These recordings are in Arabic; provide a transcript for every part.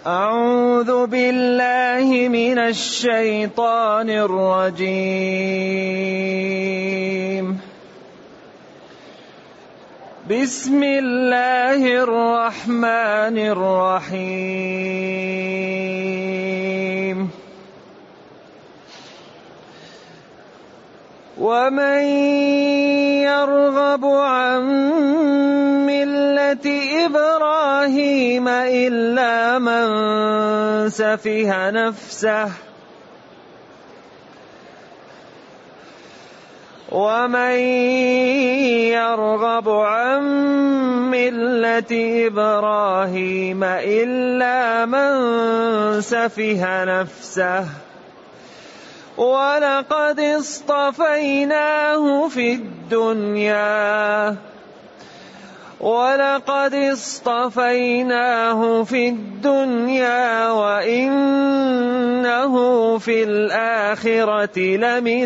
أعوذ بالله من الشيطان الرجيم. بسم الله الرحمن الرحيم. ومن يرغب عن ملة إبراهيم إلا من سفه نفسه ومن يرغب عن ملة إبراهيم إلا من سفه نفسه ولقد اصطفيناه في الدنيا وإنه في الآخرة لمن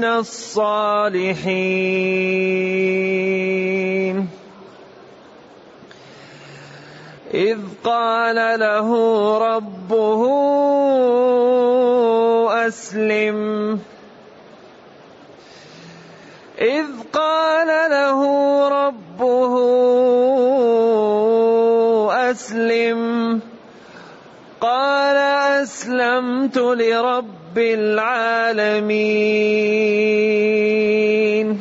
الصالحين. إذ قال له ربه أسلم قال أسلمت لرب العالمين.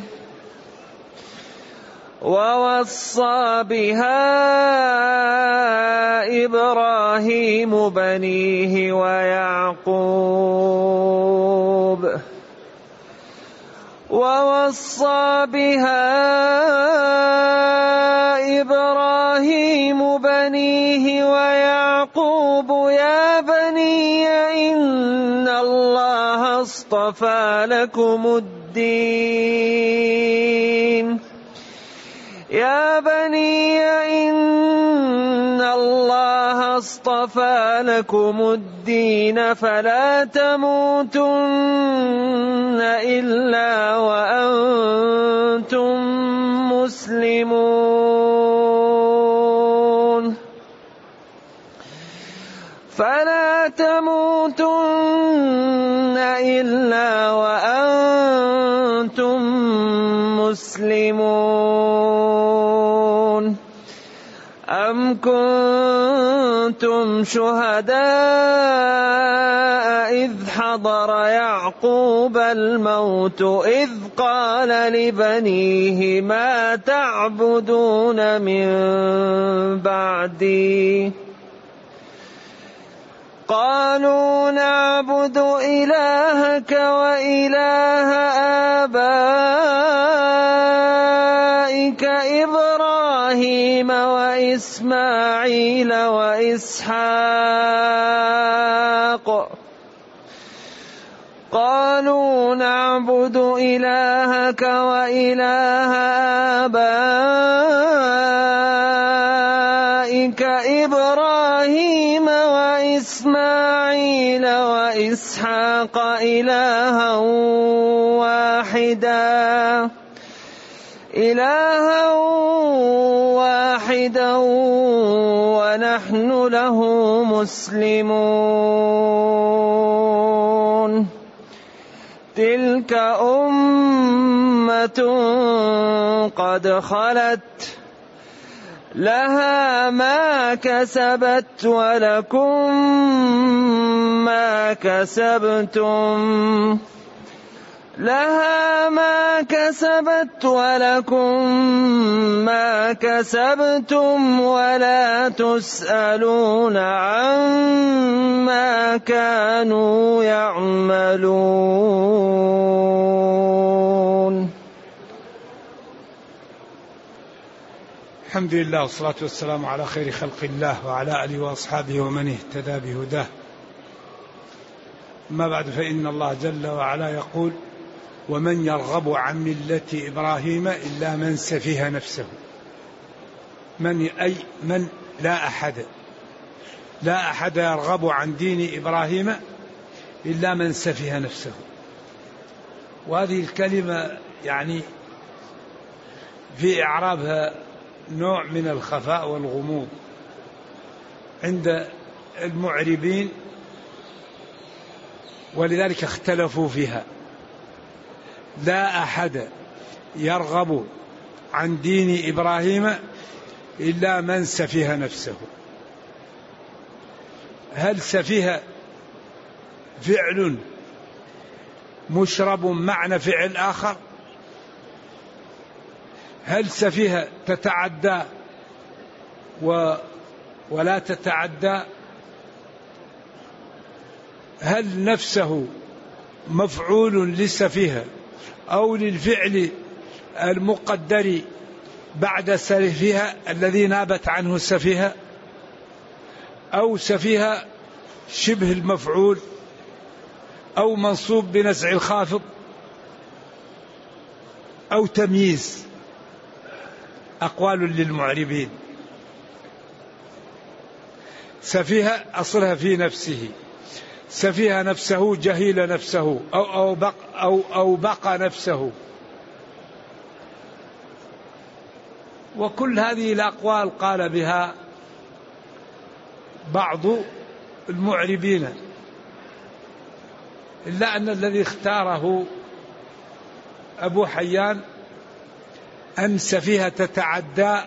ووصى بها إبراهيم بنيه ويعقوب يا بني إن الله اصطفى لكم الدين فلا تموتن إلا وأنتم مسلمون. أم كنتم شهداء إذ حضر يعقوب الموت إذ قال لبنيه ما تعبدون من بعدي قالوا نعبد إلهك وإله آبائك إبراهيم وإسماعيل وإسحاق إلها واحدا ونحن له مسلمون. تلك أمة قد خلت لها ما كسبت ولكم ما كسبتم ولا تسألون عما كانوا يعملون. الحمد لله والصلاة والسلام على خير خلق الله وعلى آله وأصحابه ومن اهتدى بهداه. أما بعد، فإن الله جل وعلا يقول ومن يرغب عن ملة إبراهيم إلا من سفه نفسه. من لا أحد يرغب عن دين إبراهيم إلا من سفه نفسه. وهذه الكلمة يعني في إعرابها نوع من الخفاء والغموض عند المعربين ولذلك اختلفوا فيها. لا أحد يرغب عن دين إبراهيم إلا من سفه نفسه. هل سفه فعل مشرب معنى فعل آخر؟ هل سفه تتعدى ولا تتعدى؟ هل نفسه مفعول لسفه أو للفعل المقدر بعد سلفها الذي نابت عنه السفيهة، أو سفيهة شبه المفعول، أو منصوب بنزع الخافض، أو تمييز؟ أقوال للمعربين. سفيهة أصلها في نفسه، سفيه نفسه، جهيل نفسه، أو بقى نفسه. وكل هذه الأقوال قال بها بعض المعربين، إلا أن الذي اختاره أبو حيان أن سفيهة تتعدى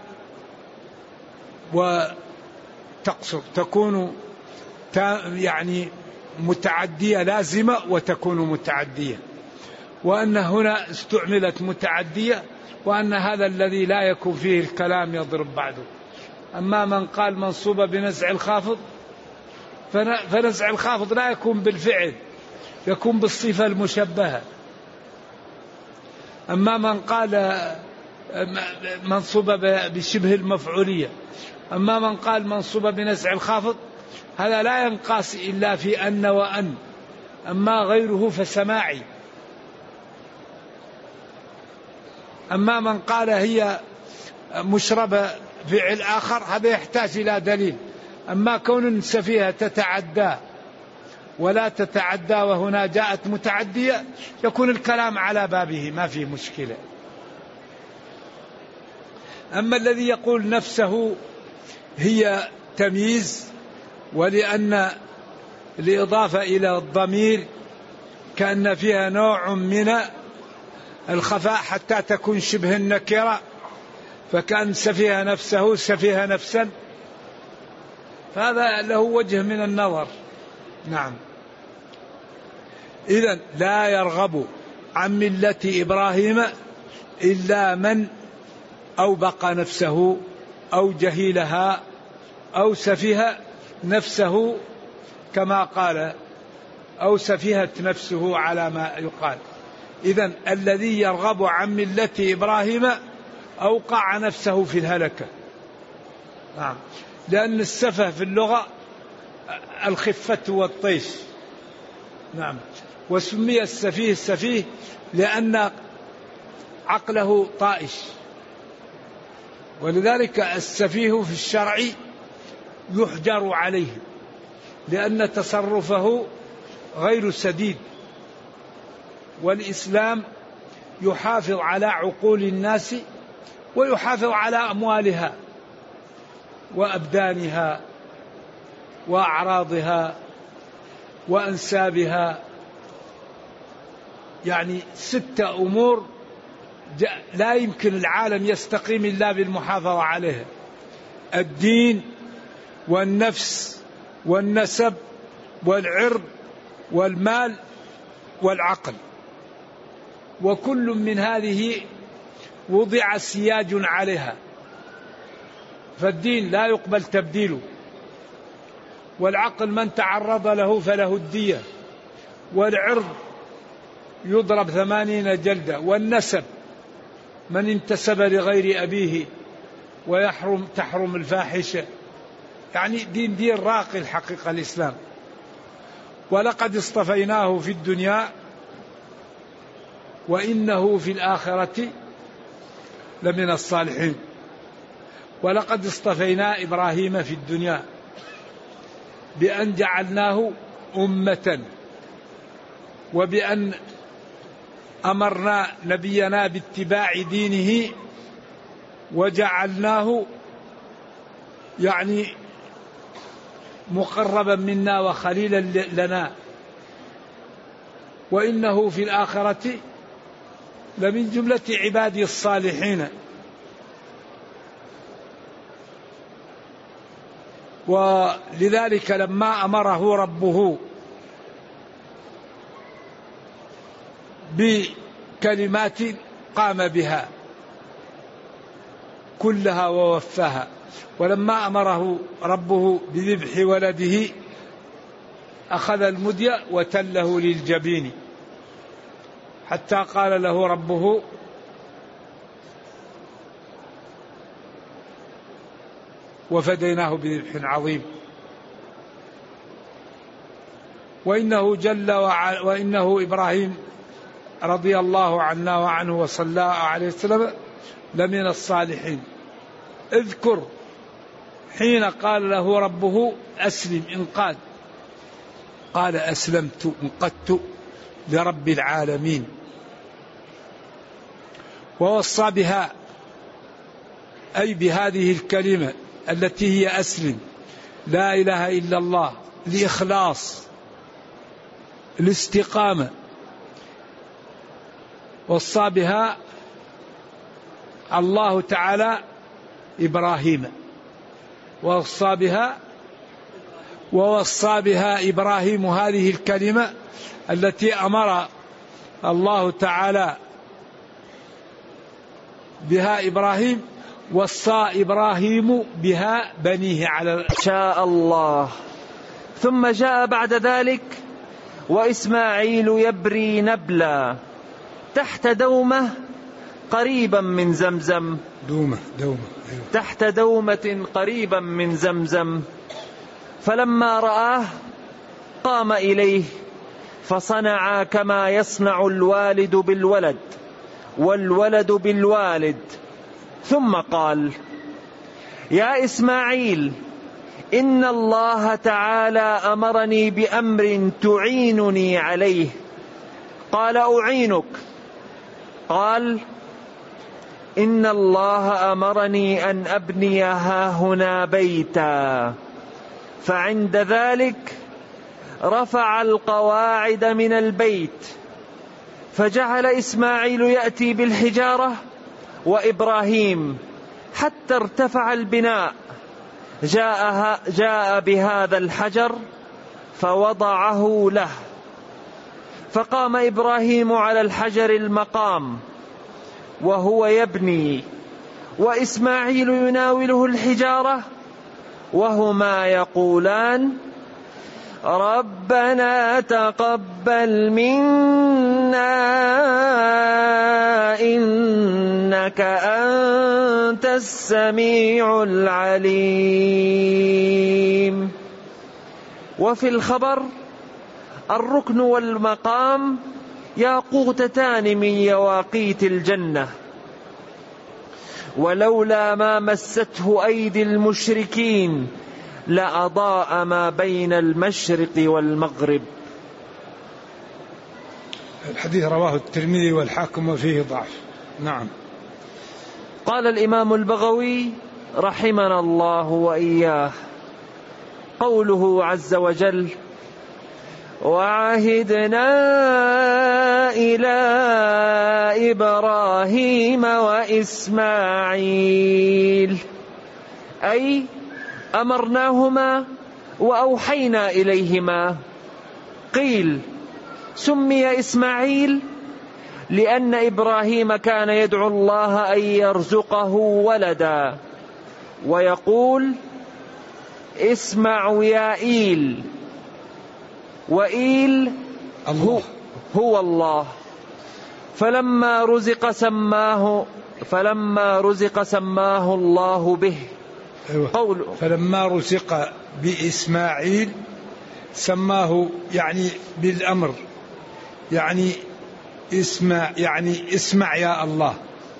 وتقصر، تكون يعني متعدية لازمة وتكون متعدية، وأن هنا استعملت متعدية، وأن هذا الذي لا يكون فيه الكلام يضرب بعده. أما من قال منصوبة بنزع الخافض، فنزع الخافض لا يكون بالفعل، يكون بالصفة المشبهة. أما من قال منصوبة بشبه المفعولية، أما من قال منصوبة بنزع الخافض، هذا لا ينقاس إلا في أن وأن، أما غيره فسماعي. أما من قال هي مشربة فعل آخر، هذا يحتاج إلى دليل. أما كون سفيهة تتعدى ولا تتعدى وهنا جاءت متعدية، يكون الكلام على بابه، ما فيه مشكلة. أما الذي يقول نفسه هي تمييز، ولأن الإضافة إلى الضمير كأن فيها نوع من الخفاء حتى تكون شبه النكرة، فكأن سفيه نفسه سفيه نفسا، فهذا له وجه من النظر. نعم. إذن لا يرغب عن ملة إبراهيم إلا من أوبق نفسه أو جهيلها أو سفيه نفسه، كما قال، أو سفيهت نفسه على ما يقال. إذن الذي يرغب عن ملة إبراهيم أوقع نفسه في الهلكة. نعم. لأن السفه في اللغة الخفة والطيش. نعم. وسمي السفيه السفيه لأن عقله طائش، ولذلك السفيه في الشرع يحجر عليه لأن تصرفه غير سديد. والإسلام يحافظ على عقول الناس ويحافظ على أموالها وأبدانها وأعراضها وأنسابها، يعني 6 أمور لا يمكن العالم يستقيم إلا بالمحافظة عليها: الدين والنفس والنسب والعرض والمال والعقل. وكل من هذه وضع سياج عليها، فالدين لا يقبل تبديله، والعقل من تعرض له فله الدية، والعرض يضرب 80 جلدة، والنسب من انتسب لغير أبيه تحرم الفاحشة. يعني دين راقي الحقيقة الإسلام. ولقد اصطفيناه في الدنيا وإنه في الآخرة لمن الصالحين. ولقد اصطفينا إبراهيم في الدنيا بأن جعلناه أمة، وبأن أمرنا نبينا باتباع دينه، وجعلناه يعني مقربا منا وخليلا لنا، وإنه في الآخرة لمن جملة عبادي الصالحين. ولذلك لما أمره ربه بكلمات قام بها كلها ووفاها، ولما أمره ربه بذبح ولده أخذ المدية وتله للجبين، حتى قال له ربه وفديناه بذبح عظيم. وإنه إبراهيم رضي الله عنا وعنه وصلى عليه وسلم لمن الصالحين. اذكر حين قال له ربه أسلم، انقاد، قال أسلمت انقدت لرب العالمين. ووصى بها أي بهذه الكلمة التي هي أسلم، لا إله إلا الله، الإخلاص، الاستقامة. وصى بها الله تعالى إبراهيم، ووصى بها إبراهيم هذه الكلمة التي أمر الله تعالى بها إبراهيم، وصى إبراهيم بها بنيه على شاء الله. ثم جاء بعد ذلك وإسماعيل يبري نبلا تحت دومة قريبا من زمزم، دومة تحت دومة قريبا من زمزم، فلما رآه قام إليه فصنع كما يصنع الوالد بالولد والولد بالوالد، ثم قال: يا إسماعيل، إن الله تعالى أمرني بأمر تعينني عليه. قال: أعينك. قال: إن الله أمرني أن أبني هاهنا بيتا. فعند ذلك رفع القواعد من البيت، فجعل إسماعيل يأتي بالحجارة وإبراهيم حتى ارتفع البناء، جاء بهذا الحجر فوضعه له، فقام إبراهيم على الحجر المقام وهو يبني، وإسماعيل يناوله الحجارة، وهما يقولان: ربنا تقبل منا إنك أنت السميع العليم. وفي الخبر: الركن والمقام ياقوتتان من يواقيت الجنة، ولولا ما مسته أيدي المشركين لأضاء ما بين المشرق والمغرب. الحديث رواه الترمذي والحاكم وفيه ضعف. نعم. قال الإمام البغوي رحمنا الله وإياه: قوله عز وجل: وعهدنا إلى إبراهيم وإسماعيل، أي أمرناهما وأوحينا إليهما. قيل: سمي إسماعيل لأن إبراهيم كان يدعو الله أن يرزقه ولدا، ويقول: اسمع يا إيل، وإيل هو الله. فلما رزق سماه الله به. أيوة. فلما رزق بإسماعيل سماه يعني بالأمر، يعني اسمع يا الله،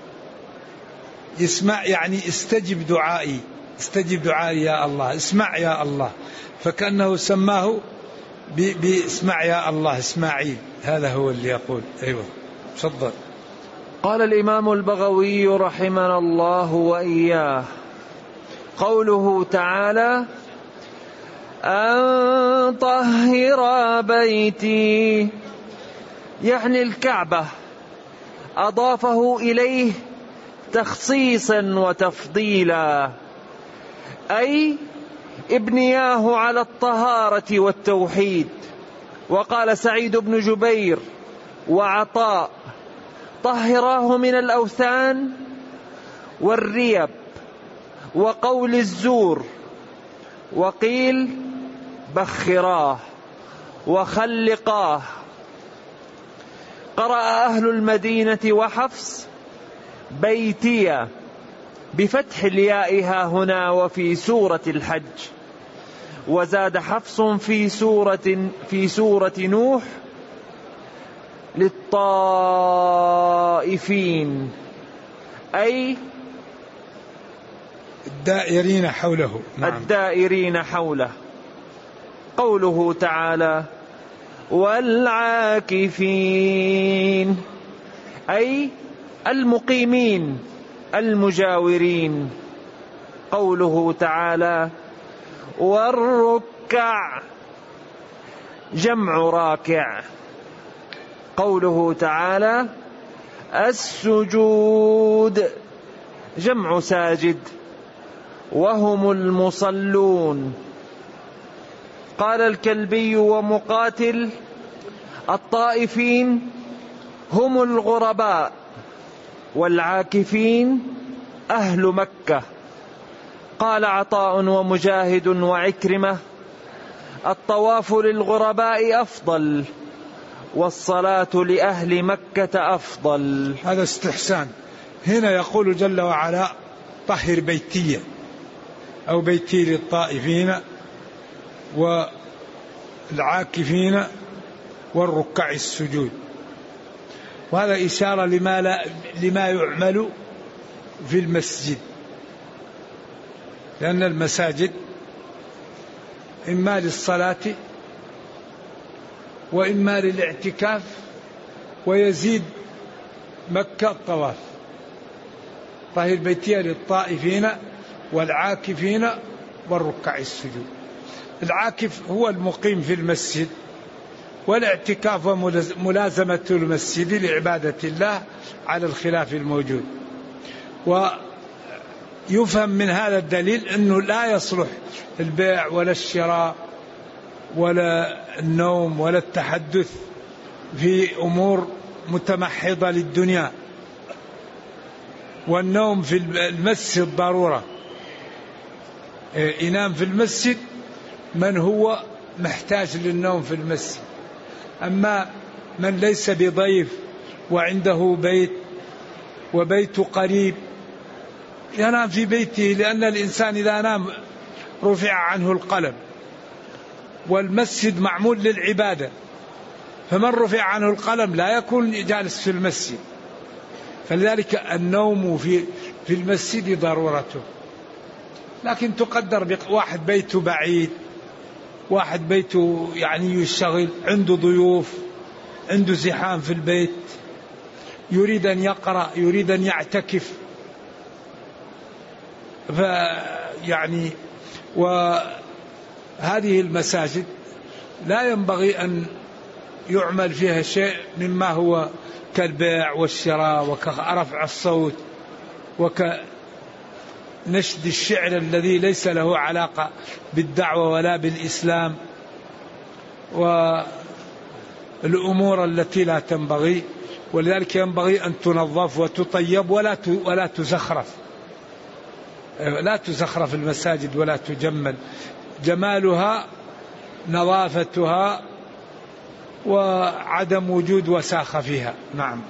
اسمع يعني استجب دعائي يا الله، اسمع يا الله، فكأنه سماه باسمع يا الله إسماعيل. هذا هو اللي يقول. أيوة تفضل. قال الإمام البغوي رحمنا الله وإياه: قوله تعالى: أن طهر بيتي، يعني الكعبة، أضافه إليه تخصيصا وتفضيلا، أي ابنياه على الطهارة والتوحيد. وقال سعيد بن جبير وعطاء: طهراه من الأوثان والريب وقول الزور. وقيل: بخراه وخلقاه. قرأ أهل المدينة وحفص بيتي بفتح الياء ها هنا وفي سورة الحج، وزاد حفص في سورة نوح للطائفين، أي الدائرين حوله. نعم. الدائرين حوله. قوله تعالى: والعاكفين، أي المقيمين المجاورين. قوله تعالى: والركع، جمع راكع. قوله تعالى: السجود، جمع ساجد. وهم المصلون. قال الكلبي ومقاتل: الطائفين هم الغرباء، والعاكفين أهل مكة. قال عطاء ومجاهد وعكرمة: الطواف للغرباء أفضل، والصلاة لأهل مكة أفضل. هذا استحسان. هنا يقول جل وعلا: طهر بيتي، أو بيتي للطائفين والعاكفين والركع السجود. وهذا إشارة لما يعمل في المسجد، لأن المساجد إما للصلاة وإما للاعتكاف، ويزيد مكة الطواف. طهر بيتي للطائفين والعاكفين والركع السجود. العاكف هو المقيم في المسجد، والاعتكاف وملازمة المسجد لعبادة الله على الخلاف الموجود. ويفهم من هذا الدليل أنه لا يصلح البيع ولا الشراء ولا النوم ولا التحدث في أمور متمحضة للدنيا. والنوم في المسجد ضرورة. ينام في المسجد من هو محتاج للنوم في المسجد. أما من ليس بضيف وعنده بيت وبيت قريب ينام في بيته، لأن الإنسان إذا نام رفع عنه القلم، والمسجد معمول للعبادة، فمن رفع عنه القلم لا يكون جالس في المسجد. فلذلك النوم في المسجد ضرورته. لكن تقدر واحد بيته بعيد، واحد بيته يعني يشتغل، عنده ضيوف، عنده زحام في البيت، يريد أن يقرأ، يريد أن يعتكف، فيعني وهذه المساجد لا ينبغي أن يعمل فيها شيء مما هو كالبيع والشراء وكرفع الصوت وكنشد الشعر الذي ليس له علاقة بالدعوة ولا بالإسلام، والأمور التي لا تنبغي. ولذلك ينبغي أن تنظف وتطيب ولا تزخرف. لا تزخرف المساجد ولا تجمل. جمالها نظافتها وعدم وجود وساخة فيها. نعم.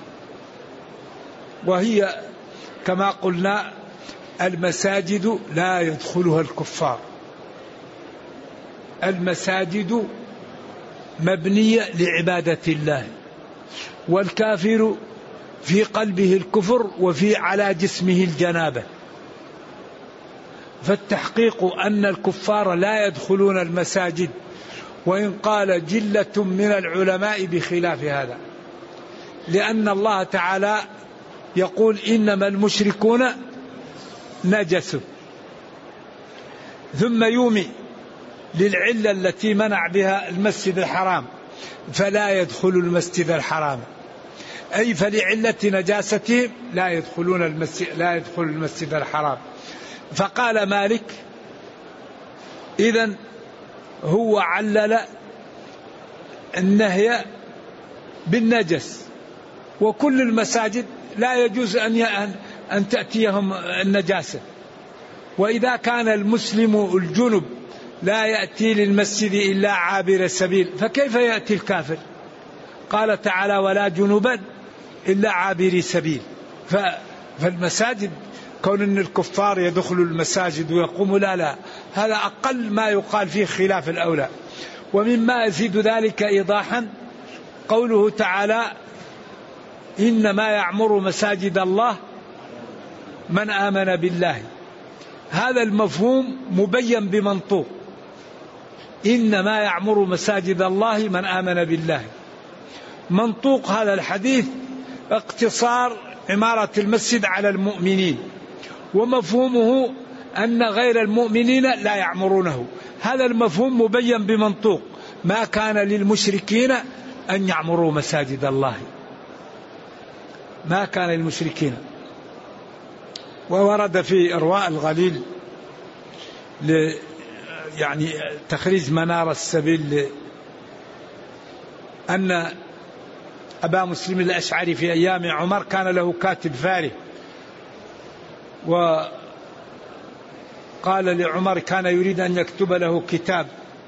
وهي كما قلنا المساجد لا يدخلها الكفار. المساجد مبنية لعبادة الله، والكافر في قلبه الكفر وفي على جسمه الجنابة. فالتحقيق أن الكفار لا يدخلون المساجد، وإن قال جلة من العلماء بخلاف هذا، لأن الله تعالى يقول إنما المشركون نجس، ثم يومي للعلة التي منع بها المسجد الحرام فلا يدخل المسجد الحرام، أي فلعلة نجاستهم لا يدخل المسجد الحرام. فقال مالك إذن هو علل النهي بالنجس، وكل المساجد لا يجوز أن تأتيهم النجاسة. وإذا كان المسلم الجنب لا يأتي للمسجد إلا عابر سبيل، فكيف يأتي الكافر؟ قال تعالى ولا جنبا إلا عابر سبيل. فالمساجد كون أن الكفار يدخلوا المساجد ويقوموا لا هذا أقل ما يقال فيه خلاف الأولى. ومما يزيد ذلك إيضاحا قوله تعالى إنما يعمر مساجد الله من آمن بالله. هذا المفهوم مبين بمنطوق إنما يعمر مساجد الله من آمن بالله. منطوق هذا الحديث اقتصار عمارة المسجد على المؤمنين، ومفهومه أن غير المؤمنين لا يعمرونه. هذا المفهوم مبين بمنطوق ما كان للمشركين أن يعمروا مساجد الله، ما كان للمشركين. وورد في إرواء الغليل يعني تخريج منار السبيل أن أبا مسلم الأشعري في أيام عمر كان له كاتب فاري، وقال لعمر كان يريد أن يكتب له كتاب،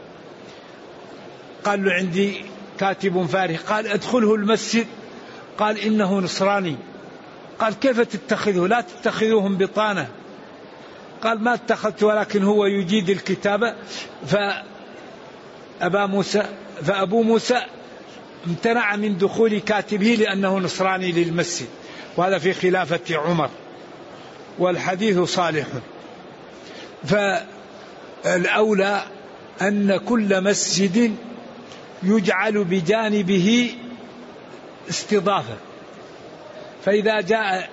قال له عندي كاتب فاري، قال ادخله المسجد، قال إنه نصراني. قال كيف تتخذه؟ لا تتخذوهم بطانة. قال ما اتخذت ولكن هو يجيد الكتابة. فأبو موسى امتنع من دخول كاتبه لأنه نصراني للمسجد، وهذا في خلافة عمر، والحديث صالح. فالأولى أن كل مسجد يجعل بجانبه استضافة، فإذا جاء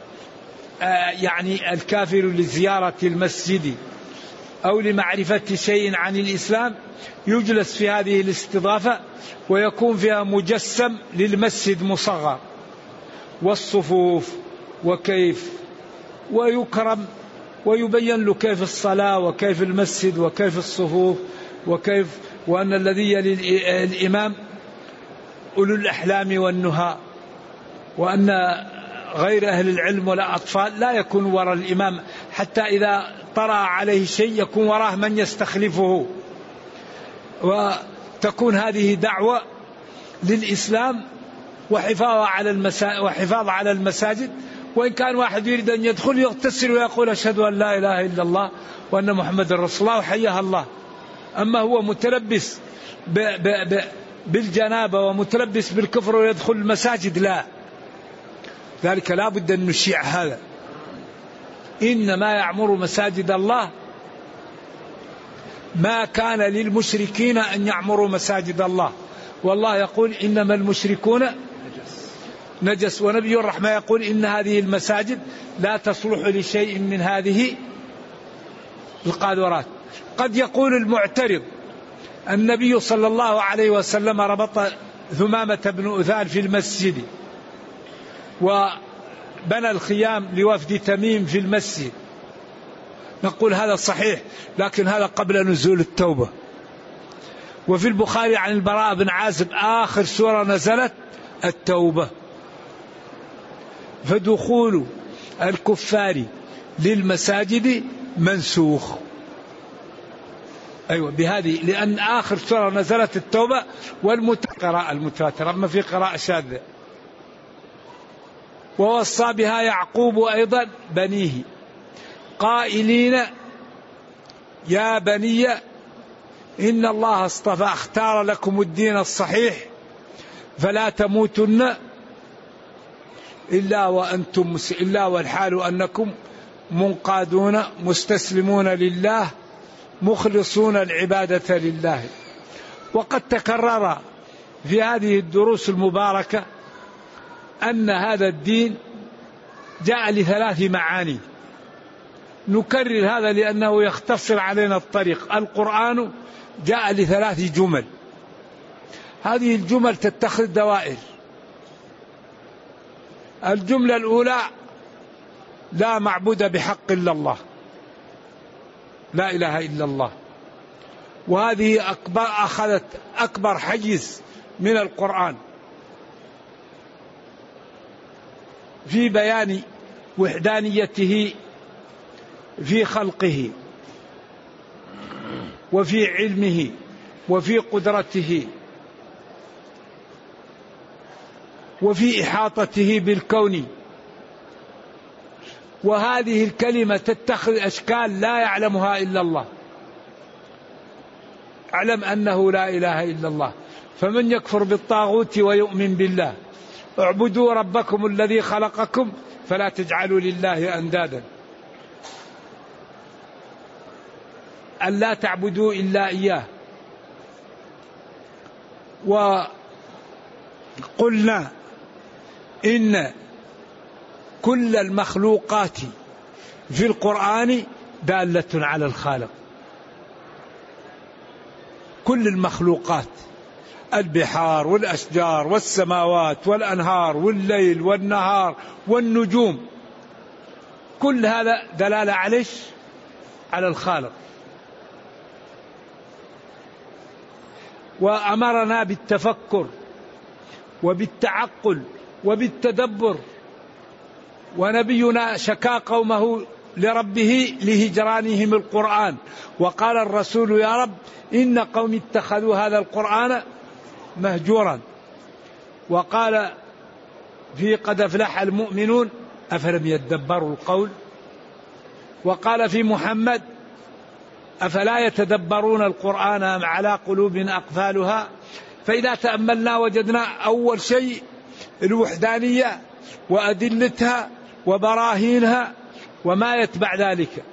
يعني الكافر لزيارة المسجد أو لمعرفة شيء عن الإسلام يجلس في هذه الاستضافة، ويكون فيها مجسم للمسجد مصغر والصفوف وكيف، ويكرم ويبين له كيف الصلاة وكيف المسجد وكيف الصفوف وكيف، وأن الذي يلي الإمام أولو الأحلام والنهى، وأن غير أهل العلم ولا أطفال لا يكون وراء الإمام، حتى إذا طرأ عليه شيء يكون وراه من يستخلفه. وتكون هذه دعوة للإسلام وحفاظ على المساجد. وإن كان واحد يريد أن يدخل يغتسل ويقول أشهد أن لا إله إلا الله وأن محمد رسول الله وحياها الله. أما هو متلبس بالجنابة ومتلبس بالكفر ويدخل المساجد لا، ذلك لا بد أن نشيع هذا. إنما يعمر مساجد الله ما كان للمشركين أن يعمروا مساجد الله، والله يقول إنما المشركون نجس، ونبي الرحمة يقول إن هذه المساجد لا تصلح لشيء من هذه القاذورات. قد يقول المعترض النبي صلى الله عليه وسلم ربط ثمامة بن أثال في المسجد وبنى الخيام لوفد تميم في المسجد، نقول هذا صحيح، لكن هذا قبل نزول التوبة. وفي البخاري عن البراء بن عازب آخر سورة نزلت التوبة. فدخول الكفار للمساجد منسوخ، أيوة بهذه، لأن آخر سورة نزلت التوبة والقراءة المتواترة، أما في قراءة شاذة. ووصى بها يعقوب أيضا بنيه قائلين يا بني إن الله اختار لكم الدين الصحيح فلا تموتن إلا والحال أنكم منقادون مستسلمون لله مخلصون العبادة لله. وقد تكرر في هذه الدروس المباركة أن هذا الدين جاء لثلاث معاني، نكرر هذا لأنه يختصر علينا الطريق. القرآن جاء ل3 جمل. هذه الجمل تتخذ دوائر. الجملة الأولى: لا معبود بحق إلا الله، لا إله إلا الله. وهذه أخذت أكبر حيز من القرآن في بيان وحدانيته في خلقه وفي علمه وفي قدرته وفي إحاطته بالكون. وهذه الكلمة تتخذ أشكال لا يعلمها إلا الله. اعلم أنه لا إله إلا الله. فمن يكفر بالطاغوت ويؤمن بالله اعبدوا ربكم الذي خلقكم فلا تجعلوا لله أندادا. أن لا تعبدوا إلا إياه. وقلنا إن كل المخلوقات في القرآن دالة على الخالق. كل المخلوقات، البحار والأشجار والسماوات والأنهار والليل والنهار والنجوم، كل هذا دلالة على الخالق. وأمرنا بالتفكر وبالتعقل وبالتدبر. ونبينا شكا قومه لربه لهجرانهم القرآن، وقال الرسول: يا رب إن قوم اتخذوا هذا القرآن مهجورا. وقال في قد أفلح المؤمنون أفلم يدبروا القول. وقال في محمد: أفلا يتدبرون القرآن أم على قلوب أقفالها. فإذا تأملنا وجدنا أول شيء الوحدانية وأدلتها وبراهينها وما يتبع ذلك.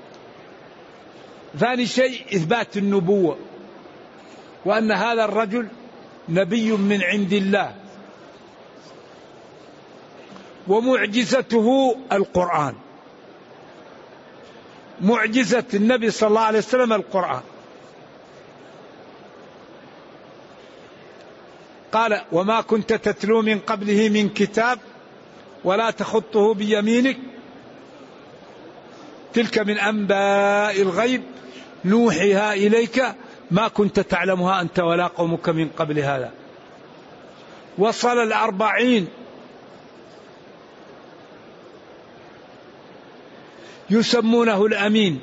ثاني شيء إثبات النبوة، وأن هذا الرجل نبي من عند الله، ومعجزته القرآن. معجزة النبي صلى الله عليه وسلم القرآن. قال: وما كنت تتلو من قبله من كتاب ولا تخطه بيمينك تلك من أنباء الغيب نوحيها إليك ما كنت تعلمها أنت ولا قومك من قبل هذا. وصل 40 يسمونه الأمين،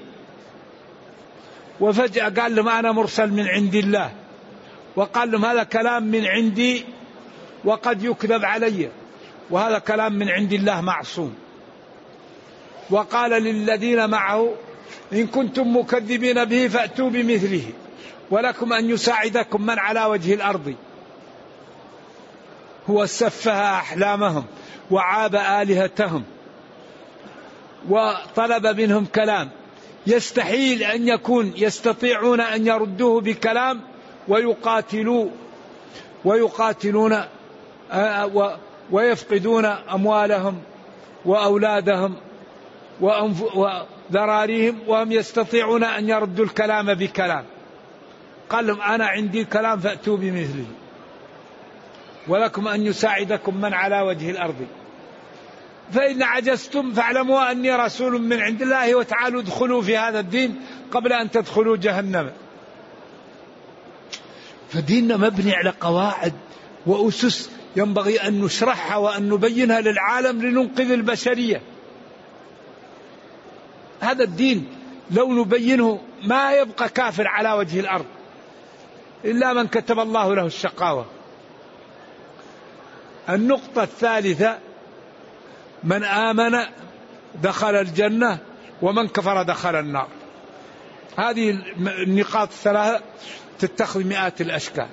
وفجأة قال لهم: أنا مرسل من عند الله. وقال لهم: هذا كلام من عندي وقد يكذب علي، وهذا كلام من عند الله معصوم. وقال للذين معه: إن كنتم مكذبين به فأتوا بمثله ولكم أن يساعدكم من على وجه الأرض. هو سفه أحلامهم وعاب آلهتهم وطلب منهم كلام يستحيل أن يكون يستطيعون أن يردوه بكلام، ويقاتلون ويفقدون أموالهم وأولادهم وذراريهم وهم يستطيعون أن يردوا الكلام بكلام. قال لهم: أنا عندي كلام فأتوا بمثله ولكم أن يساعدكم من على وجه الأرض. فإن عجزتم فاعلموا أني رسول من عند الله وتعالوا ادخلوا في هذا الدين قبل أن تدخلوا جهنم. فديننا مبني على قواعد وأسس ينبغي أن نشرحها وأن نبينها للعالم لننقذ البشرية. هذا الدين لو نبينه ما يبقى كافر على وجه الأرض إلا من كتب الله له الشقاوة. النقطة الثالثة: من آمن دخل الجنة ومن كفر دخل النار. هذه النقاط الثلاثة تتخذ مئات الأشكال.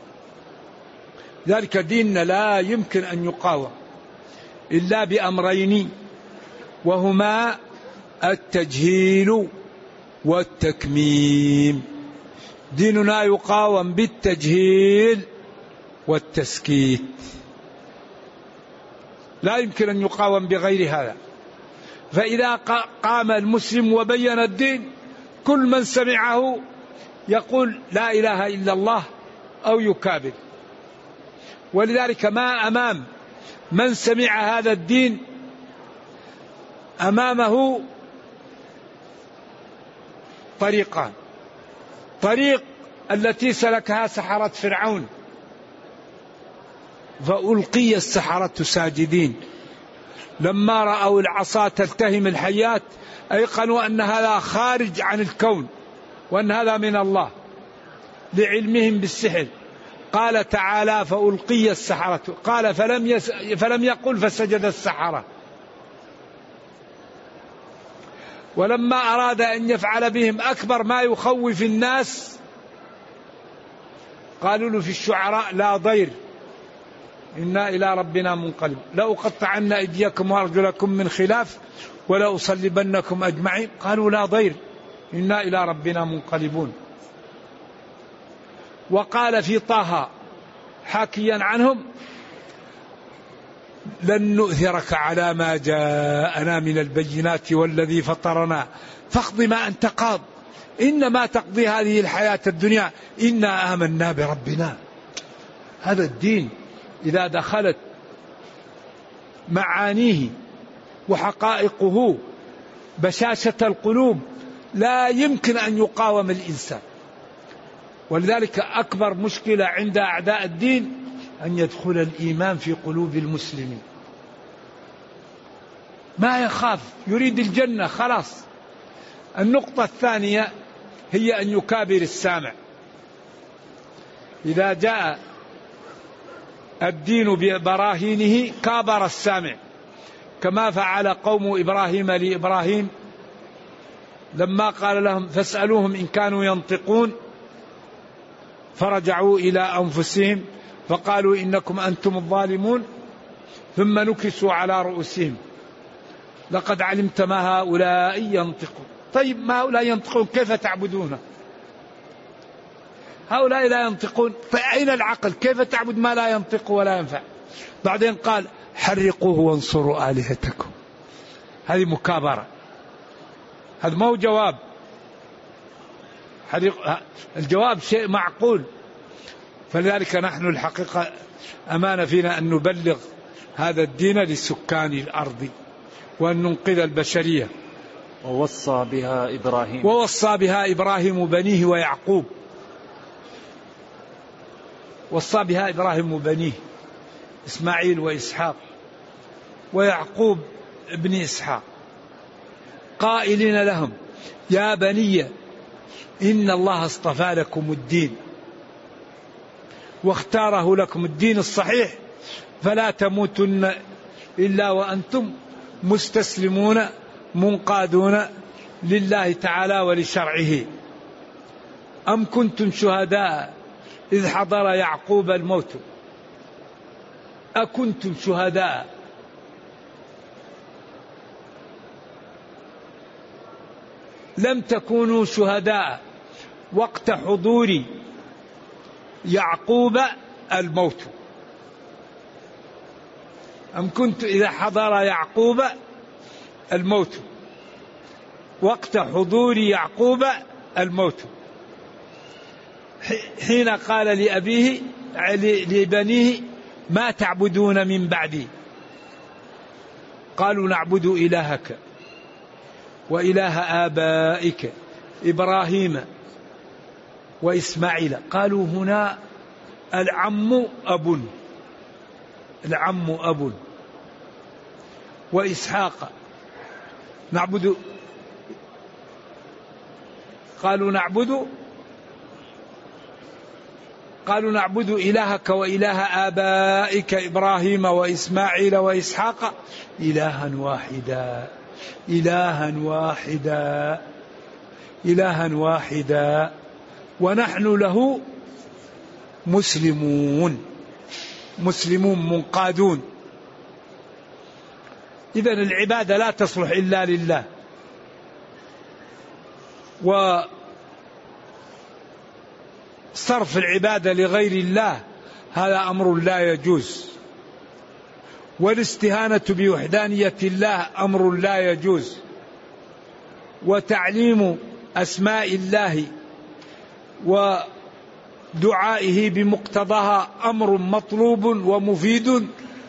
ذلك ديننا لا يمكن أن يقاوم إلا بأمرين، وهما التجهيل والتكميم. ديننا يقاوم بالتجهيل والتسكيت، لا يمكن أن يقاوم بغير هذا. فإذا قام المسلم وبين الدين كل من سمعه يقول لا إله إلا الله أو يكابر. ولذلك ما أمام من سمع هذا الدين أمامه طريقان: طريق التي سلكها سحرة فرعون فألقي السحرة ساجدين، لما رأوا العصا تلتهم الحيات أيقنوا أن هذا خارج عن الكون وأن هذا من الله لعلمهم بالسحر. قال تعالى: فألقي السحرة، قال فلم يقل فسجد السحرة. ولما أراد أن يفعل بهم أكبر ما يخوف الناس قالوا له في الشعراء: لا ضير إنا إلى ربنا منقلب، لأقطعن أيديكم وأرجلكم من خلاف ولأصلبنكم أجمعين. قالوا: لا ضير إنا إلى ربنا منقلبون. وقال في طه حاكيا عنهم: لن نؤثرك على ما جاءنا من البينات والذي فطرنا فاقض ما أنت قاض إنما تقضي هذه الحياة الدنيا إنا آمنا بربنا. هذا الدين إذا دخلت معانيه وحقائقه بشاشة القلوب لا يمكن أن يقاوم الإنسان. ولذلك أكبر مشكلة عند أعداء الدين أن يدخل الإيمان في قلوب المسلمين، ما يخاف، يريد الجنة خلاص. النقطة الثانية هي أن يكابر السامع. إذا جاء الدين ببراهينه كابر السامع، كما فعل قوم إبراهيم لإبراهيم لما قال لهم: فاسألوهم إن كانوا ينطقون، فرجعوا إلى أنفسهم فقالوا إنكم أنتم الظالمون، ثم نكسوا على رؤوسهم لقد علمت ما هؤلاء ينطقون. طيب ما هؤلاء ينطقون كيف تعبدونه؟ هؤلاء لا ينطقون، فأين العقل؟ كيف تعبد ما لا ينطق ولا ينفع؟ بعدين قال: حرقوه وانصروا آلهتكم. هذه مكابرة، هذا ما هو جواب. الجواب شيء معقول. فلذلك نحن الحقيقة أمانة فينا أن نبلغ هذا الدين لسكان الأرض وأن ننقذ البشرية. ووصى بها إبراهيم بنيه ويعقوب. وصى بها إبراهيم بنيه إسماعيل وإسحاق ويعقوب ابن إسحاق، قائلين لهم: يا بني إن الله اصطفى لكم الدين واختاره لكم الدين الصحيح فلا تموتن إلا وأنتم مستسلمون منقادون لله تعالى ولشرعه. أم كنتم شهداء إذ حضر يعقوب الموت؟ أكنتم شهداء لم تكونوا شهداء وقت حضور يعقوب الموت؟ أم كنت إذا حضر يعقوب الموت وقت حضور يعقوب الموت حين قال لأبيه لبنيه: ما تعبدون من بعدي؟ قالوا: نعبد إلهك وإله آبائك إبراهيم وإسماعيل. قالوا هنا العم أب وإسحاق نعبد. قالوا نعبد إلهك وإله آبائك إبراهيم وإسماعيل وإسحاق إلها واحدا ونحن له مسلمون منقادون. إذن العبادة لا تصلح إلا لله، وصرف العبادة لغير الله هذا أمر لا يجوز، والاستهانة بوحدانية الله أمر لا يجوز، وتعليم أسماء الله ودعائه بمقتضاها أمر مطلوب ومفيد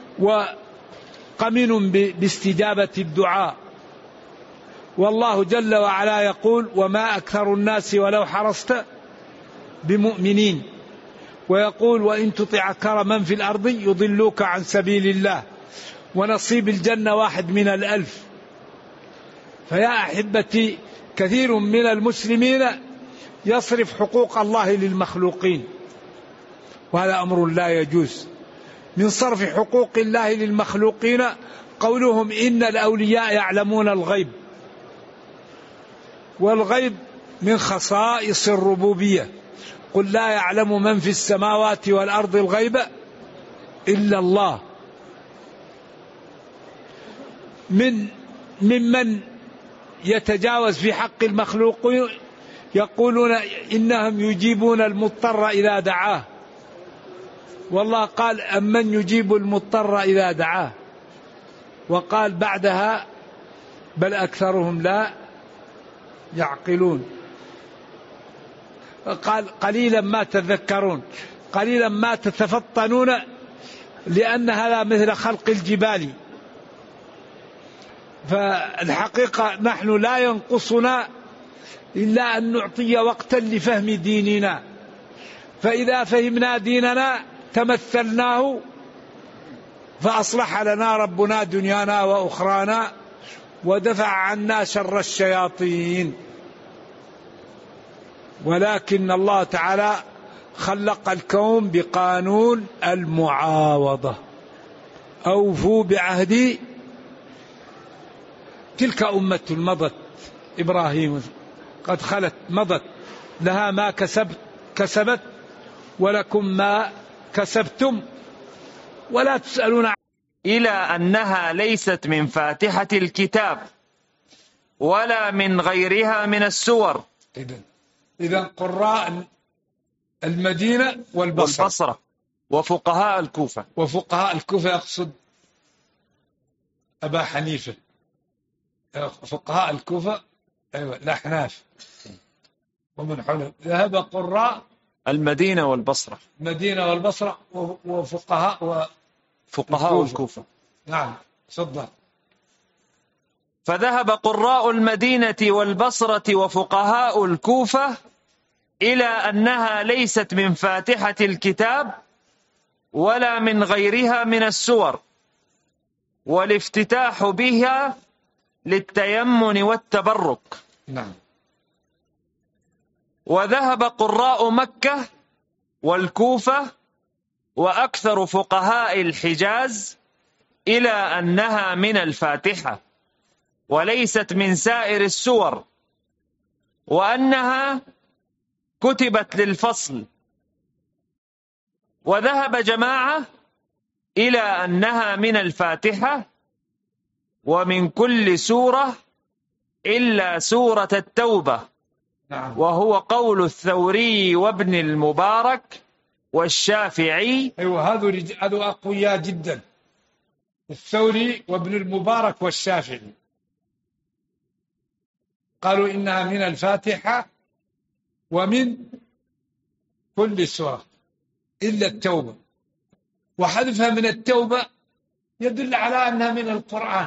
وقمن باستجابة الدعاء. والله جل وعلا يقول: وما أكثر الناس ولو حرصت بمؤمنين. ويقول: وإن تطع أكثر من في الأرض يضلوك عن سبيل الله. ونصيب الجنة 1 من 1000. فيا أحبتي، كثير من المسلمين يصرف حقوق الله للمخلوقين، وهذا أمر لا يجوز. من صرف حقوق الله للمخلوقين قولهم: إن الأولياء يعلمون الغيب. والغيب من خصائص الربوبية. قل لا يعلم من في السماوات والأرض الغيب إلا الله. ممن يتجاوز في حق المخلوقين يقولون إنهم يجيبون المضطر إذا دعاه، والله قال: أمن يجيب المضطر إذا دعاه. وقال بعدها: بل أكثرهم لا يعقلون. قال: قليلا ما تذكرون، قليلا ما تتفطنون، لأن هذا مثل خلق الجبال. فالحقيقة نحن لا ينقصنا إلا أن نعطي وقتا لفهم ديننا، فإذا فهمنا ديننا تمثلناه فأصلح لنا ربنا دنيانا وأخرانا ودفع عنا شر الشياطين. ولكن الله تعالى خلق الكون بقانون المعاوضة. أوفوا بعهدي. تلك أمة مضت، إبراهيم قد خلت مضت، لها ما كسبت ولكم ما كسبتم ولا تسألون. إلى أنها ليست من فاتحة الكتاب ولا من غيرها من السور. إذن قراء المدينة والبصرة وفقهاء الكوفة. وفقهاء الكوفة يقصد أبا حنيفة. فقهاء الكوفة أيوة الأحناف ومن حولهم. ذهب قراء المدينة والبصرة. المدينة والبصرة وفقهاء الكوفة. نعم صدق. فذهب قراء المدينة والبصرة وفقهاء الكوفة إلى أنها ليست من فاتحة الكتاب ولا من غيرها من السور، والافتتاح بها للتيمن والتبرك. نعم. وذهب قراء مكة والكوفة وأكثر فقهاء الحجاز إلى أنها من الفاتحة وليست من سائر السور، وأنها كتبت للفصل. وذهب جماعة إلى أنها من الفاتحة ومن كل سورة إلا سورة التوبة. نعم. وهو قول الثوري وابن المبارك والشافعي. أيوة هذا أقوياء جدا، الثوري وابن المبارك والشافعي قالوا إنها من الفاتحة ومن كل سورة إلا التوبة. وحذفها من التوبة يدل على أنها من القرآن.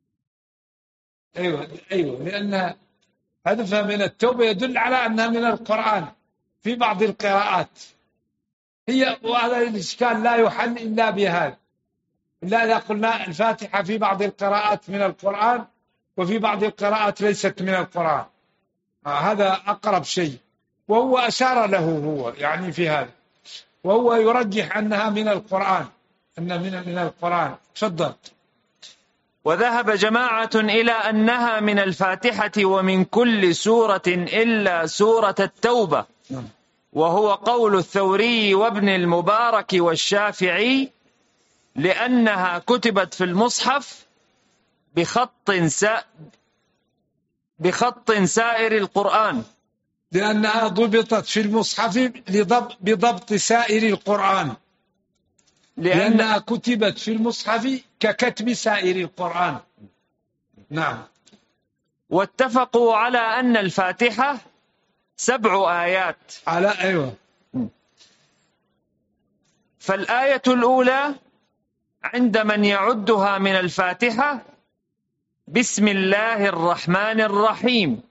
أيوة لأنها حذفها من التوبة يدل على أنها من القرآن في بعض القراءات. وهذا الإشكال لا يحل إلا بهذا، إلا إذا قلنا الفاتحة في بعض القراءات من القرآن وفي بعض القراءات ليست من القرآن. هذا أقرب شيء، وهو أشار له هو يعني في هذا، وهو يرجح أنها من القرآن، أنها من القرآن. تفضل. وذهب جماعة إلى أنها من الفاتحة ومن كل سورة إلا سورة التوبة، وهو قول الثوري وابن المبارك والشافعي، لأنها كتبت في المصحف بخط سائر القرآن، لأنها ضبطت في المصحف بضبط سائر القرآن، لأنها كتبت في المصحف ككتب سائر القرآن. نعم. واتفقوا على أن الفاتحة 7 آيات. أيوة. فالآية الأولى عند من يعدها من الفاتحة: بسم الله الرحمن الرحيم.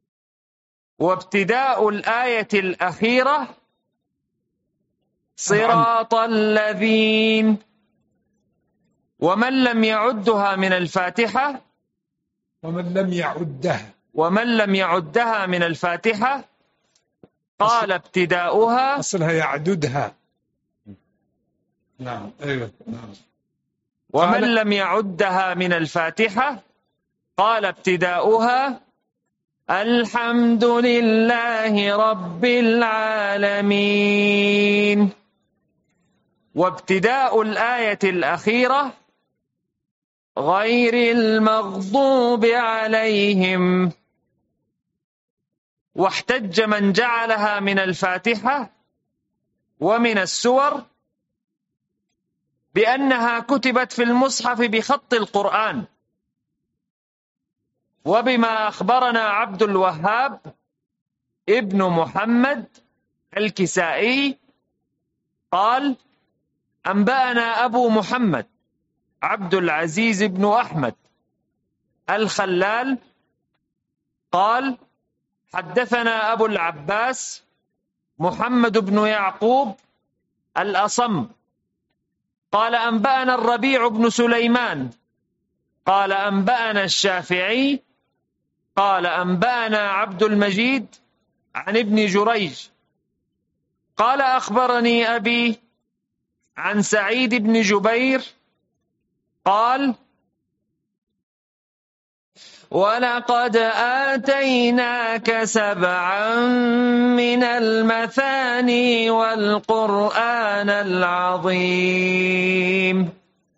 وابتداء الآية الأخيرة: صراط الذين. ومن لم يعدها من الفاتحة، ومن لم يعدها من الفاتحة قال ابتداؤها، أصلها يعددها. نعم. أيوة. نعم. ومن لم يعدها من الفاتحة قال ابتداؤها: الحمد لله رب العالمين. وابتداء الآية الأخيرة: غير المغضوب عليهم. واحتج من جعلها من الفاتحة ومن السور بأنها كتبت في المصحف بخط القرآن، وبما أخبرنا عبد الوهاب ابن محمد الكسائي قال: أنبأنا أبو محمد عبد العزيز بن أحمد الخلال قال: حدثنا أبو العباس محمد بن يعقوب الأصم قال: أنبأنا الربيع بن سليمان قال: أنبأنا الشافعي قال: أنبأنا عبد المجيد عن ابن جريج قال: أخبرني أبي عن سعيد بن جبير قال: ولقد آتيناك 7 من المثاني والقرآن العظيم.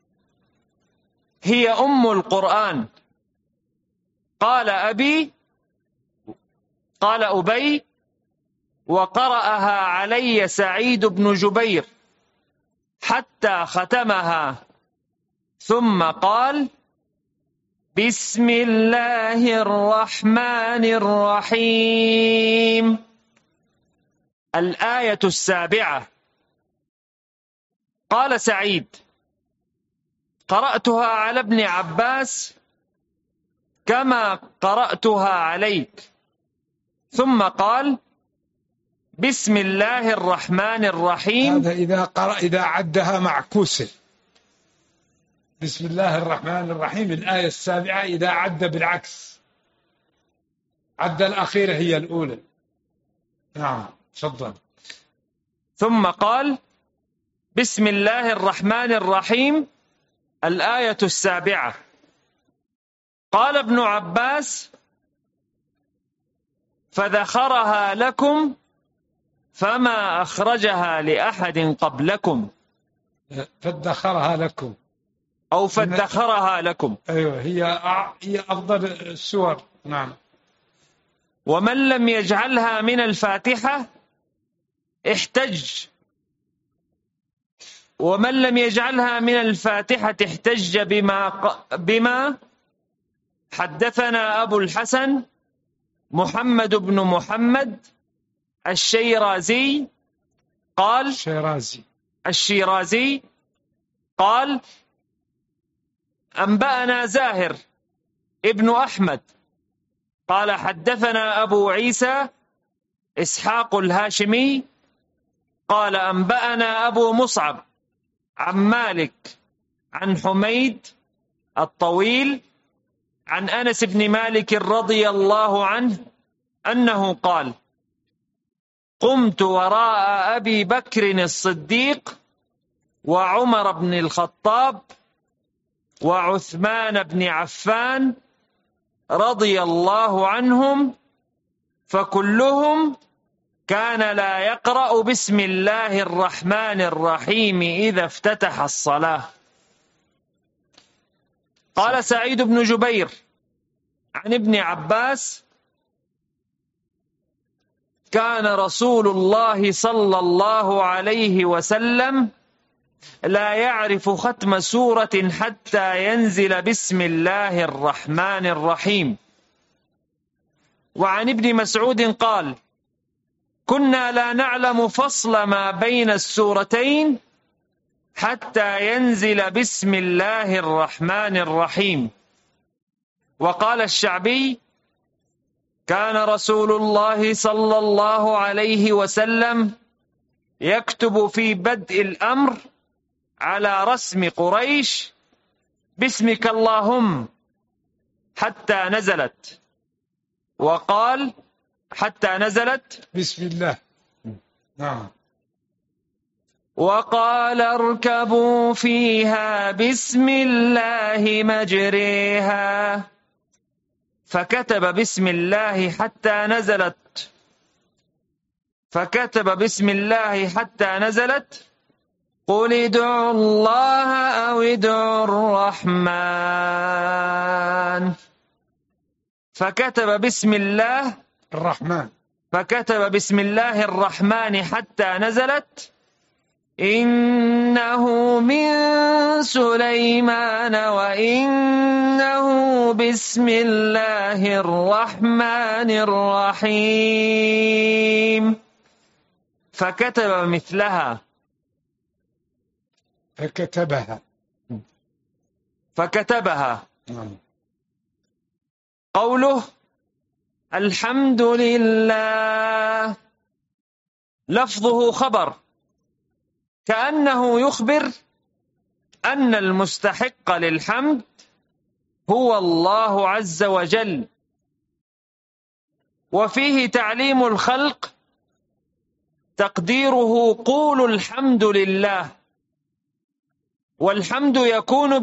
هي أم القرآن. قال أبي: وقرأها علي سعيد بن جبير حتى ختمها، ثم قال: بسم الله الرحمن الرحيم. الآية 7. قال سعيد: قرأتها على ابن عباس كما قرأتها عليك. ثم قال: بسم الله الرحمن الرحيم. هذا إذا عدها معكوسة. بسم الله الرحمن الرحيم الآية 7 إذا عد بالعكس، عد الأخيرة هي الأولى. نعم. تفضل. ثم قال: بسم الله الرحمن الرحيم الآية 7. قال ابن عباس: فذخرها لكم فما أخرجها لأحد قبلكم. فادخرها لكم أو فادخرها لكم. أيوة. هي أفضل السور. نعم. ومن لم يجعلها من الفاتحة احتج. ومن لم يجعلها من الفاتحة احتج بما حدثنا أبو الحسن محمد بن محمد الشيرازي قال: الشيرازي قال: أنبأنا زاهر ابن أحمد قال: حدثنا أبو عيسى إسحاق الهاشمي قال: أنبأنا أبو مصعب عن مالك عن حميد الطويل عن أنس بن مالك رضي الله عنه أنه قال: قمت وراء أبي بكر الصديق وعمر بن الخطاب وعثمان بن عفان رضي الله عنهم، فكلهم كان لا يقرأ بسم الله الرحمن الرحيم إذا افتتح الصلاة. قال سعيد بن جبير عن ابن عباس: كان رسول الله صلى الله عليه وسلم لا يعرف ختم سورة حتى ينزل بسم الله الرحمن الرحيم. وعن ابن مسعود قال: كنا لا نعلم فصل ما بين السورتين حتى ينزل بسم الله الرحمن الرحيم. وقال الشعبي: كان رسول الله صلى الله عليه وسلم يكتب في بدء الأمر على رسم قريش: باسمك اللهم، حتى نزلت. وقال: حتى نزلت بسم الله. نعم. وقال: اركبوا فيها بسم الله مجريها، فكتب بسم الله حتى نزلت. قل ادعوا الله أو ادعوا الرحمن، فكتب بسم الله الرحمن حتى نزلت: إنه من سليمان وإنه بسم الله الرحمن الرحيم، فكتب مثلها. قوله: الحمد لله، لفظه خبر، كأنه يخبر أن المستحق للحمد هو الله عز وجل، وفيه تعليم الخلق، تقديره: قولوا الحمد لله. والحمد يكون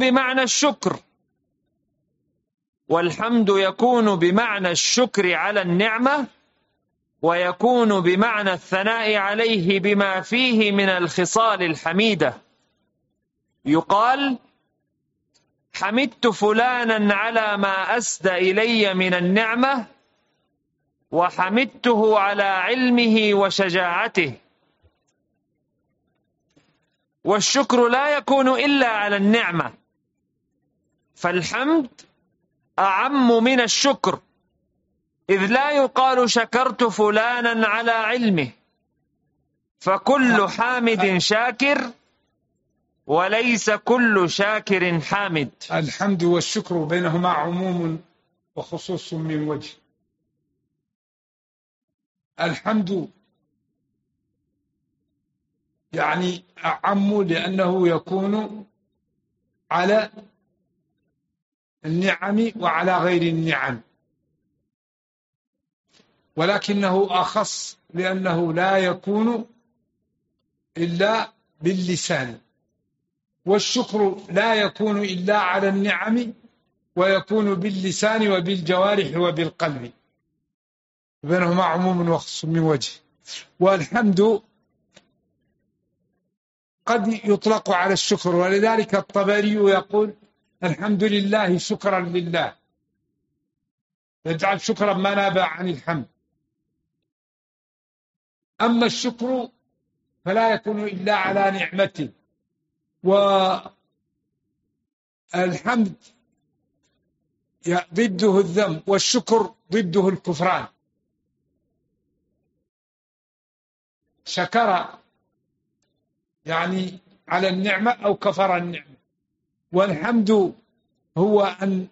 بمعنى الشكر على النعمة، ويكون بمعنى الثناء عليه بما فيه من الخصال الحميدة. يقال: حمدت فلانا على ما أسدى إلي من النعمة، وحمدته على علمه وشجاعته. والشكر لا يكون إلا على النعمة، فالحمد أعم من الشكر، إذ لا يقال شكرت فلانا على علمه، فكل حامد شاكر وليس كل شاكر حامد. الحمد والشكر بينهما عموم وخصوص من وجه. الحمد يعني أعم لأنه يكون على النعم وعلى غير النعم، ولكنه أخص لأنه لا يكون إلا باللسان، والشكر لا يكون إلا على النعم ويكون باللسان وبالجوارح وبالقلب، بينهما عموم وخصوص من وجه. والحمد قد يطلق على الشكر، ولذلك الطبري يقول: الحمد لله شكرا لله، يجعل شكرا ما نابع عن الحمد. أما الشكر فلا يكون إلا على نعمته، والحمد ضده الذم، والشكر ضده الكفران. شكر يعني على النعمة أو كفر النعمة. والحمد هو أن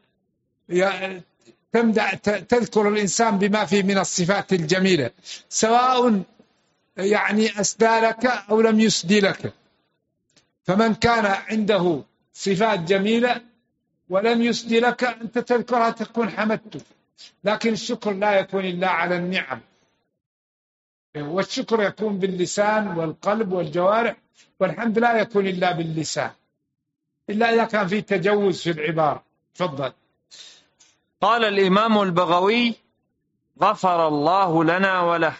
تذكر الإنسان بما فيه من الصفات الجميلة، سواء يعني أسدى لك أو لم يسدي لك. فمن كان عنده صفات جميلة ولم يسدي لك أنت تذكرها تكون حمدته. لكن الشكر لا يكون إلا على النعم، والشكر يكون باللسان والقلب والجوارح، والحمد لا يكون إلا باللسان، إلا إذا كان فيه تجوز في العبارة. تفضل. قال الإمام البغوي: غفر الله لنا وله.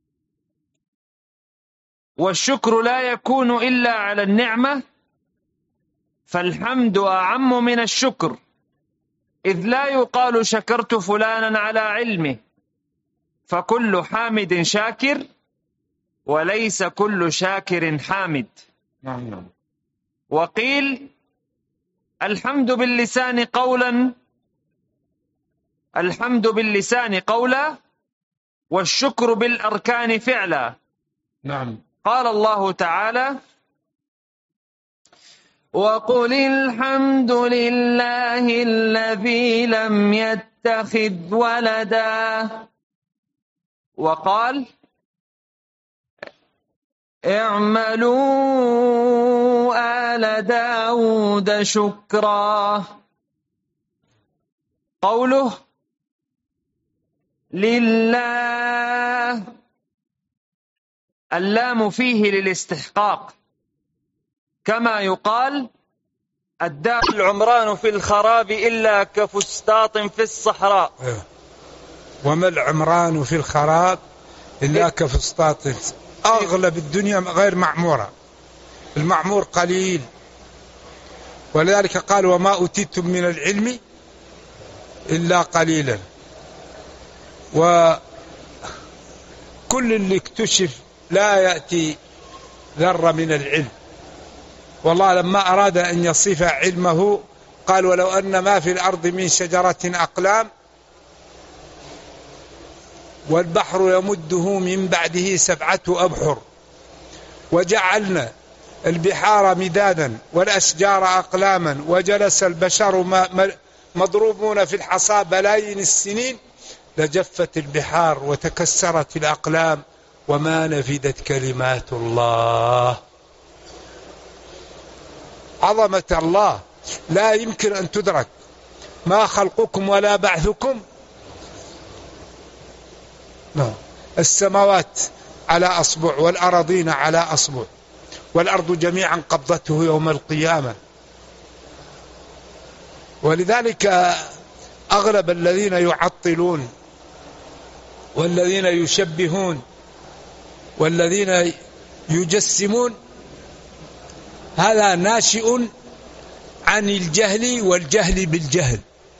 والشكر لا يكون إلا على النعمة، فالحمد أعم من الشكر، إذ لا يقال شكرت فلانا على علمه، فكل حامد شاكر وليس كل شاكر حامد. وقيل: الحمد باللسان قولا والشكر بالأركان فعلا. نعم. قال الله تعالى: وقل الحمد لله الذي لم يتخذ ولدا. وقال: اعملوا آل داود شكرا. قوله لله، اللام فيه للاستحقاق، كما يقال: الدار العمران في الخراب إلا كفستاط في الصحراء. وما العمران في الخراب إلا كفستاط. أغلب الدنيا غير معمورة، المعمور قليل، ولذلك قال: وما أوتيتم من العلم إلا قليلا. وكل اللي اكتشف لا يأتي ذرة من العلم. والله لما أراد أن يصف علمه قال: ولو أن ما في الأرض من شجرة أقلام والبحر يمده من بعده 7 أبحر وجعلنا البحار مدادا والأشجار أقلاما وجلس البشر مضروبون في الحصى بلايين السنين لجفت البحار وتكسرت الأقلام وما نفدت كلمات الله. عظمة الله لا يمكن أن تدرك. ما خلقكم ولا بعثكم. السماوات على أصبع والأراضين على أصبع والأرض جميعا قبضته يوم القيامة. ولذلك أغلب الذين يعطلون والذين يشبهون والذين يجسمون هذا ناشئ عن الجهل والجهل بالجهل.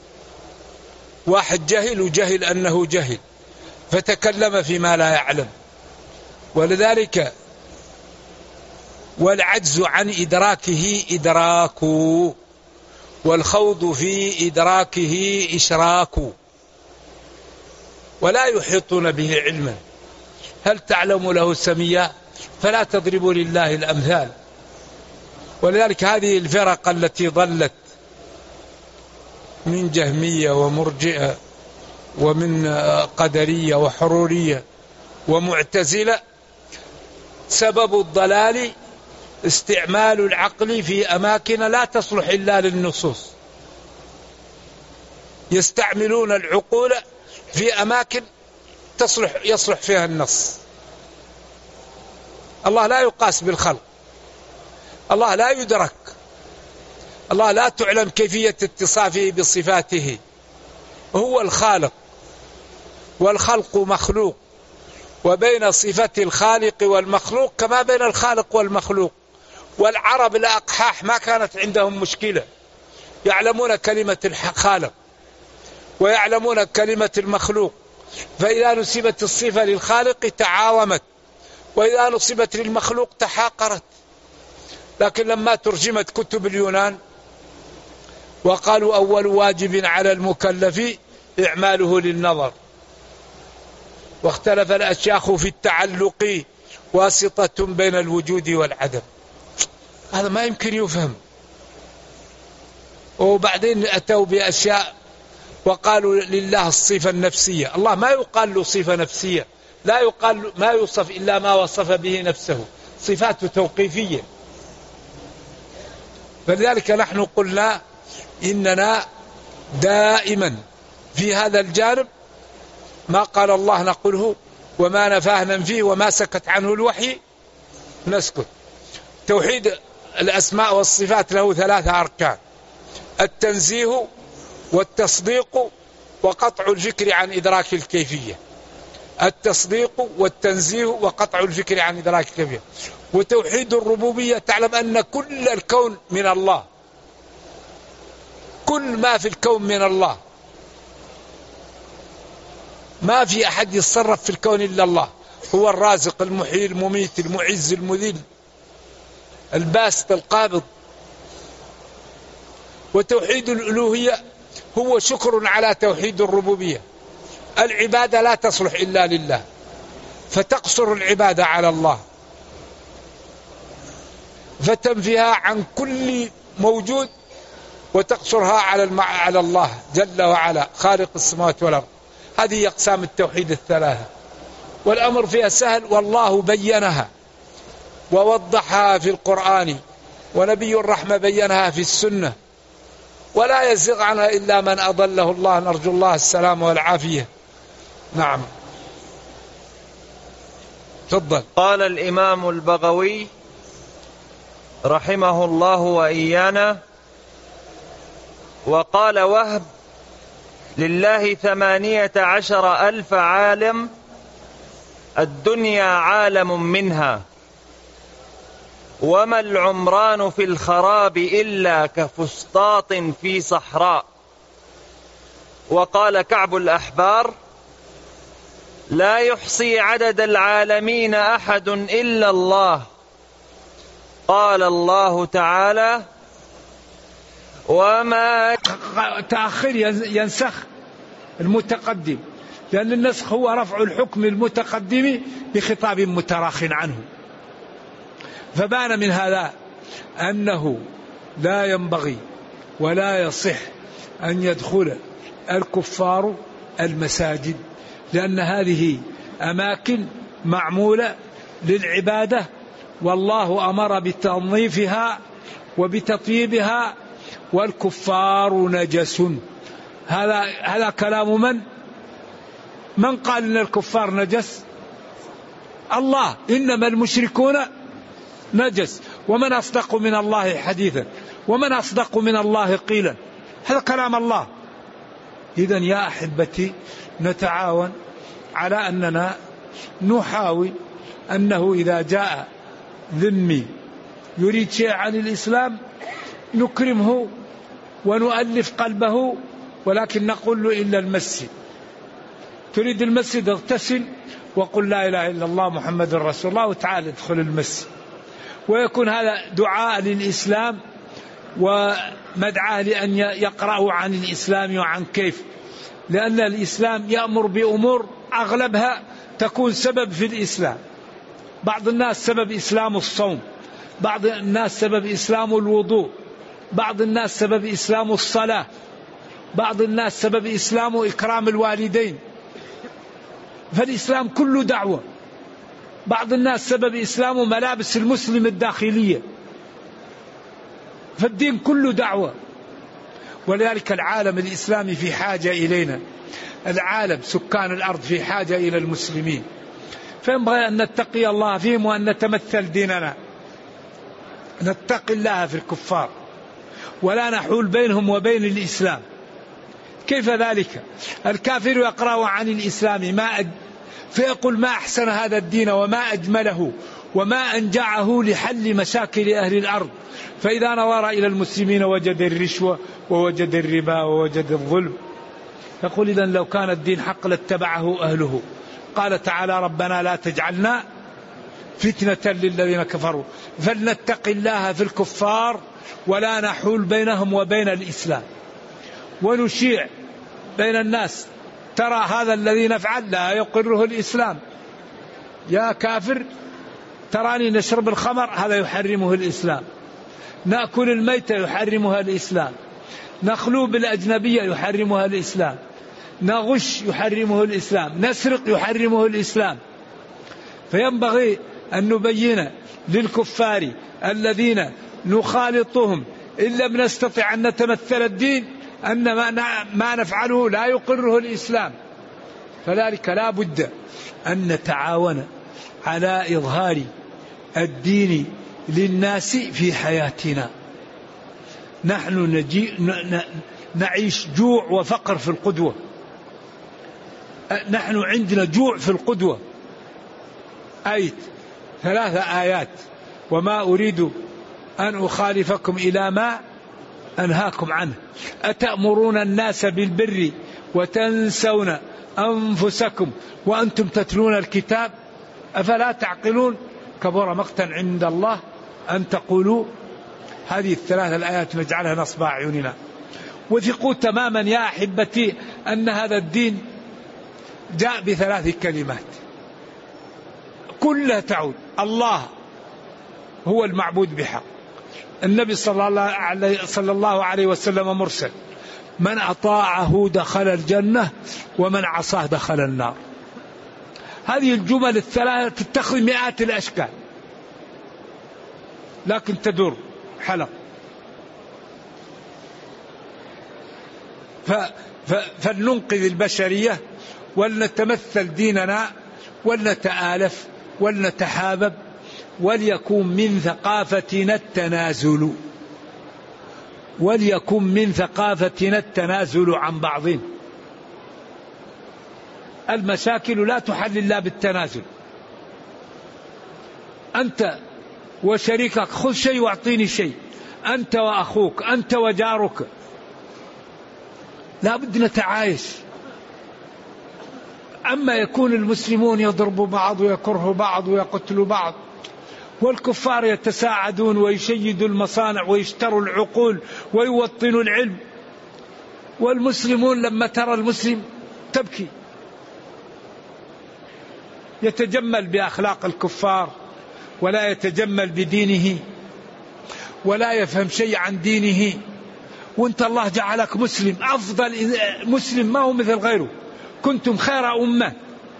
واحد جهل وجهل أنه جهل فتكلم فيما لا يعلم. ولذلك والعجز عن إدراكه إدراك، والخوض في إدراكه إشراك، ولا يحيطون به علما. هل تعلم له سميا؟ فلا تضربوا لله الأمثال. ولذلك هذه الفرق التي ضلت من جهمية ومرجئة ومن قدرية وحرورية ومعتزلة سبب الضلال استعمال العقل في أماكن لا تصلح إلا للنصوص. يستعملون العقول في أماكن يصلح فيها النص. الله لا يقاس بالخلق، الله لا يدرك، الله لا تعلم كيفية اتصافه بصفاته. هو الخالق والخلق مخلوق، وبين صفة الخالق والمخلوق كما بين الخالق والمخلوق. والعرب الأقحاح ما كانت عندهم مشكلة، يعلمون كلمة الخالق ويعلمون كلمة المخلوق، فإذا نسبت الصفة للخالق تعاومت، وإذا نسبت للمخلوق تحاقرت. لكن لما ترجمت كتب اليونان وقالوا أول واجب على المكلف إعماله للنظر، واختلف الأشياخ في التعلق واسطة بين الوجود والعدم. هذا ما يمكن يفهم. وبعدين أتوا بأشياء وقالوا لله الصفة النفسية. الله ما يقال له صفة نفسية، لا يقال ما يوصف إلا ما وصف به نفسه، صفات توقيفية. فلذلك نحن قلنا إننا دائما في هذا الجانب ما قال الله نقوله، وما نفاه ننفيه، وما سكت عنه الوحي نسكت. توحيد الأسماء والصفات له 3 أركان: التنزيه والتصديق وقطع الفكر عن إدراك الكيفية. التصديق والتنزيه وقطع الفكر عن إدراك الكيفية. وتوحيد الربوبية تعلم أن كل الكون من الله، كل ما في الكون من الله، ما في أحد يتصرف في الكون إلا الله. هو الرازق المحيي المميت المعز المذل الباسط القابض. وتوحيد الألوهية هو شكر على توحيد الربوبية. العبادة لا تصلح إلا لله، فتقصر العبادة على الله، فتنفيها عن كل موجود وتقصرها على الله جل وعلا خالق السماوات والأرض. هذه أقسام التوحيد الثلاثة، والأمر فيها سهل، والله بينها ووضحها في القرآن، ونبي الرحمة بينها في السنة، ولا يزغ عنها إلا من أضله الله، نرجو الله السلام والعافية. نعم تفضل. قال الإمام البغوي رحمه الله وإيانا: وقال وهب: لله 18,000 عالم، الدنيا عالم منها، وما العمران في الخراب إلا كفسطاط في صحراء. وقال كعب الأحبار: لا يحصي عدد العالمين أحد إلا الله. قال الله تعالى: وما تأخير ينسخ المتقدم، لأن النسخ هو رفع الحكم المتقدم بخطاب متراخ عنه. فبان من هذا أنه لا ينبغي ولا يصح أن يدخل الكفار المساجد، لأن هذه أماكن معمولة للعبادة، والله أمر بتنظيفها وبتطيبها، والكفار نجس. هذا كلام من قال إن الكفار نجس؟ الله: إنما المشركون نجس. ومن أصدق من الله حديثا، ومن أصدق من الله قيلا. هذا كلام الله. إذن يا أحبتي نتعاون على أننا نحاول أنه إذا جاء ذمي يريد شيء عن الإسلام نكرمه ونؤلف قلبه، ولكن نقول له إلا المسجد. تريد المسجد اغتسل وقل لا إله إلا الله محمد رسول الله وتعال ادخل المسجد. ويكون هذا دعاء للإسلام ومدعاة لأن يقرأوا عن الإسلام وعن كيف، لأن الإسلام يأمر بأمور أغلبها تكون سبب في الإسلام. بعض الناس سبب إسلام الصوم، بعض الناس سبب إسلام الوضوء، بعض الناس سبب إسلام الصلاة، بعض الناس سبب إسلام إكرام الوالدين. فالإسلام كله دعوة. بعض الناس سبب إسلام ملابس المسلم الداخلية. فالدين كله دعوة. ولذلك العالم الإسلامي في حاجة إلينا، العالم سكان الأرض في حاجة إلى المسلمين، فينبغي أن نتقي الله فيهم وأن نتمثل ديننا، نتقي الله في الكفار ولا نحول بينهم وبين الإسلام. كيف ذلك؟ الكافر يقرأ عن الإسلام فيقول ما أحسن هذا الدين وما أجمله وما أنجعه لحل مشاكل أهل الأرض. فإذا نظر إلى المسلمين وجد الرشوة ووجد الربا ووجد الظلم. يقول إذن لو كان الدين حق لاتبعه أهله. قال تعالى: ربنا لا تجعلنا فتنة للذين كفروا. فلنتق الله في الكفار ولا نحول بينهم وبين الإسلام، ونشيع بين الناس. ترى هذا الذي نفعل لا يقره الإسلام. يا كافر تراني نشرب الخمر، هذا يحرمه الإسلام. نأكل الميتة يحرمها الإسلام. نخلو بالأجنبية يحرمها الإسلام. نغش يحرمه الإسلام. نسرق يحرمه الإسلام. فينبغي أن نبين للكفار الذين نخالطهم إن لم نستطع أن نتمثل الدين أن ما نفعله لا يقره الإسلام. فذلك لا بد أن نتعاون على إظهار الدين للناس في حياتنا. نحن نعيش جوع وفقر في القدوة. نحن عندنا جوع في القدوة. 3 آيات: وما أريد أن أخالفكم إلى ما أنهاكم عنه أتأمرون الناس بالبر وتنسون أنفسكم وأنتم تتلون الكتاب أفلا تعقلون كبر مقتا عند الله أن تقولوا. هذه ال3 الآيات نجعلها نصب أعيننا. وثقوا تماما يا أحبتي أن هذا الدين جاء ب3 كلمات كلها تعود. الله هو المعبود بحق، النبي صلى الله عليه وسلم مرسل، من أطاعه دخل الجنة ومن عصاه دخل النار. هذه الجمل ال3 تتخذ مئات الأشكال لكن تدور حلق. فلننقذ البشرية ولنتمثل ديننا ولنتآلف ولنتحابب، وليكون من ثقافتنا التنازل، وليكن من ثقافتنا التنازل عن بعضهم. المشاكل لا تحل إلا بالتنازل. أنت وشريكك خذ شيء واعطيني شيء، أنت وأخوك، أنت وجارك، لا بد نتعايش. أما يكون المسلمون يضربوا بعض ويكرهوا بعض ويقتلوا بعض، والكفار يتساعدون ويشيدوا المصانع ويشتروا العقول ويوطنوا العلم، والمسلمون لما ترى المسلم تبكي، يتجمل بأخلاق الكفار ولا يتجمل بدينه ولا يفهم شيء عن دينه. وانت الله جعلك مسلم، أفضل مسلم ما هو مثل غيره، كنتم خير أمة.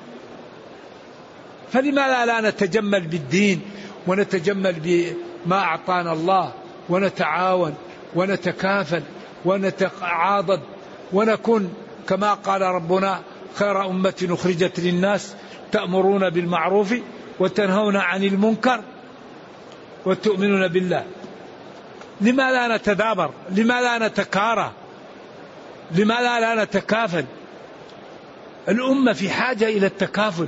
فلما لا نتجمل بالدين ونتجمل بما أعطانا الله، ونتعاون ونتكافل ونتعاضد ونكون كما قال ربنا خير أمة أخرجت للناس تأمرون بالمعروف وتنهون عن المنكر وتؤمنون بالله. لما لا نتدابر؟ لما لا نتكارى؟ لما لا نتكافل؟ الأمة في حاجة إلى التكافل.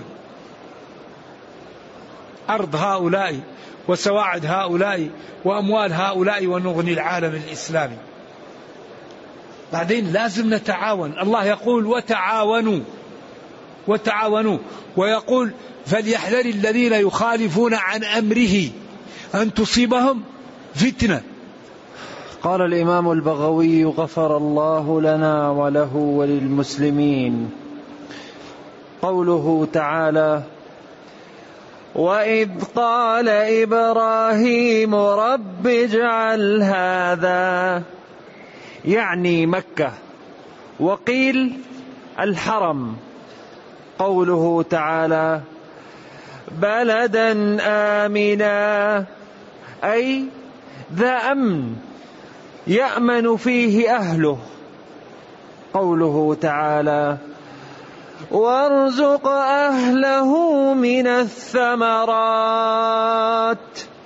أرض هؤلاء وسواعد هؤلاء وأموال هؤلاء ونغني العالم الإسلامي. بعدين لازم نتعاون. الله يقول وتعاونوا وتعاونوا، ويقول فليحذر الذين يخالفون عن أمره أن تصيبهم فتنة. قال الإمام البغوي غفر الله لنا وله وللمسلمين. قوله تعالى وإذ قال إبراهيم رب اجعل هذا، يعني مكة، وقيل الحرم. قوله تعالى بلدا آمنا، أي ذا أمن يأمن فيه أهله. قوله تعالى وارزق أهله من الثمرات،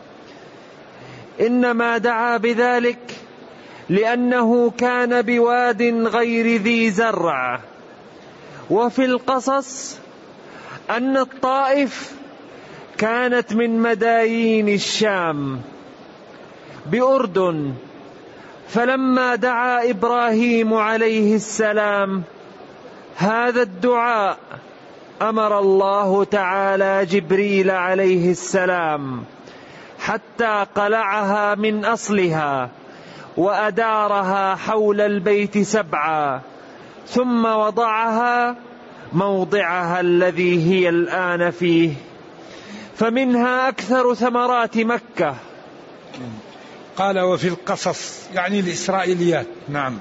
إنما دعا بذلك لأنه كان بواد غير ذي زرع. وفي القصص أن الطائف كانت من مدايين الشام بأردن، فلما دعا إبراهيم عليه السلام هذا الدعاء أمر الله تعالى جبريل عليه السلام حتى قلعها من أصلها وأدارها حول البيت 7، ثم وضعها موضعها الذي هي الآن فيه، فمنها أكثر ثمرات مكة. قال وفي القصص يعني الإسرائيليات. نعم.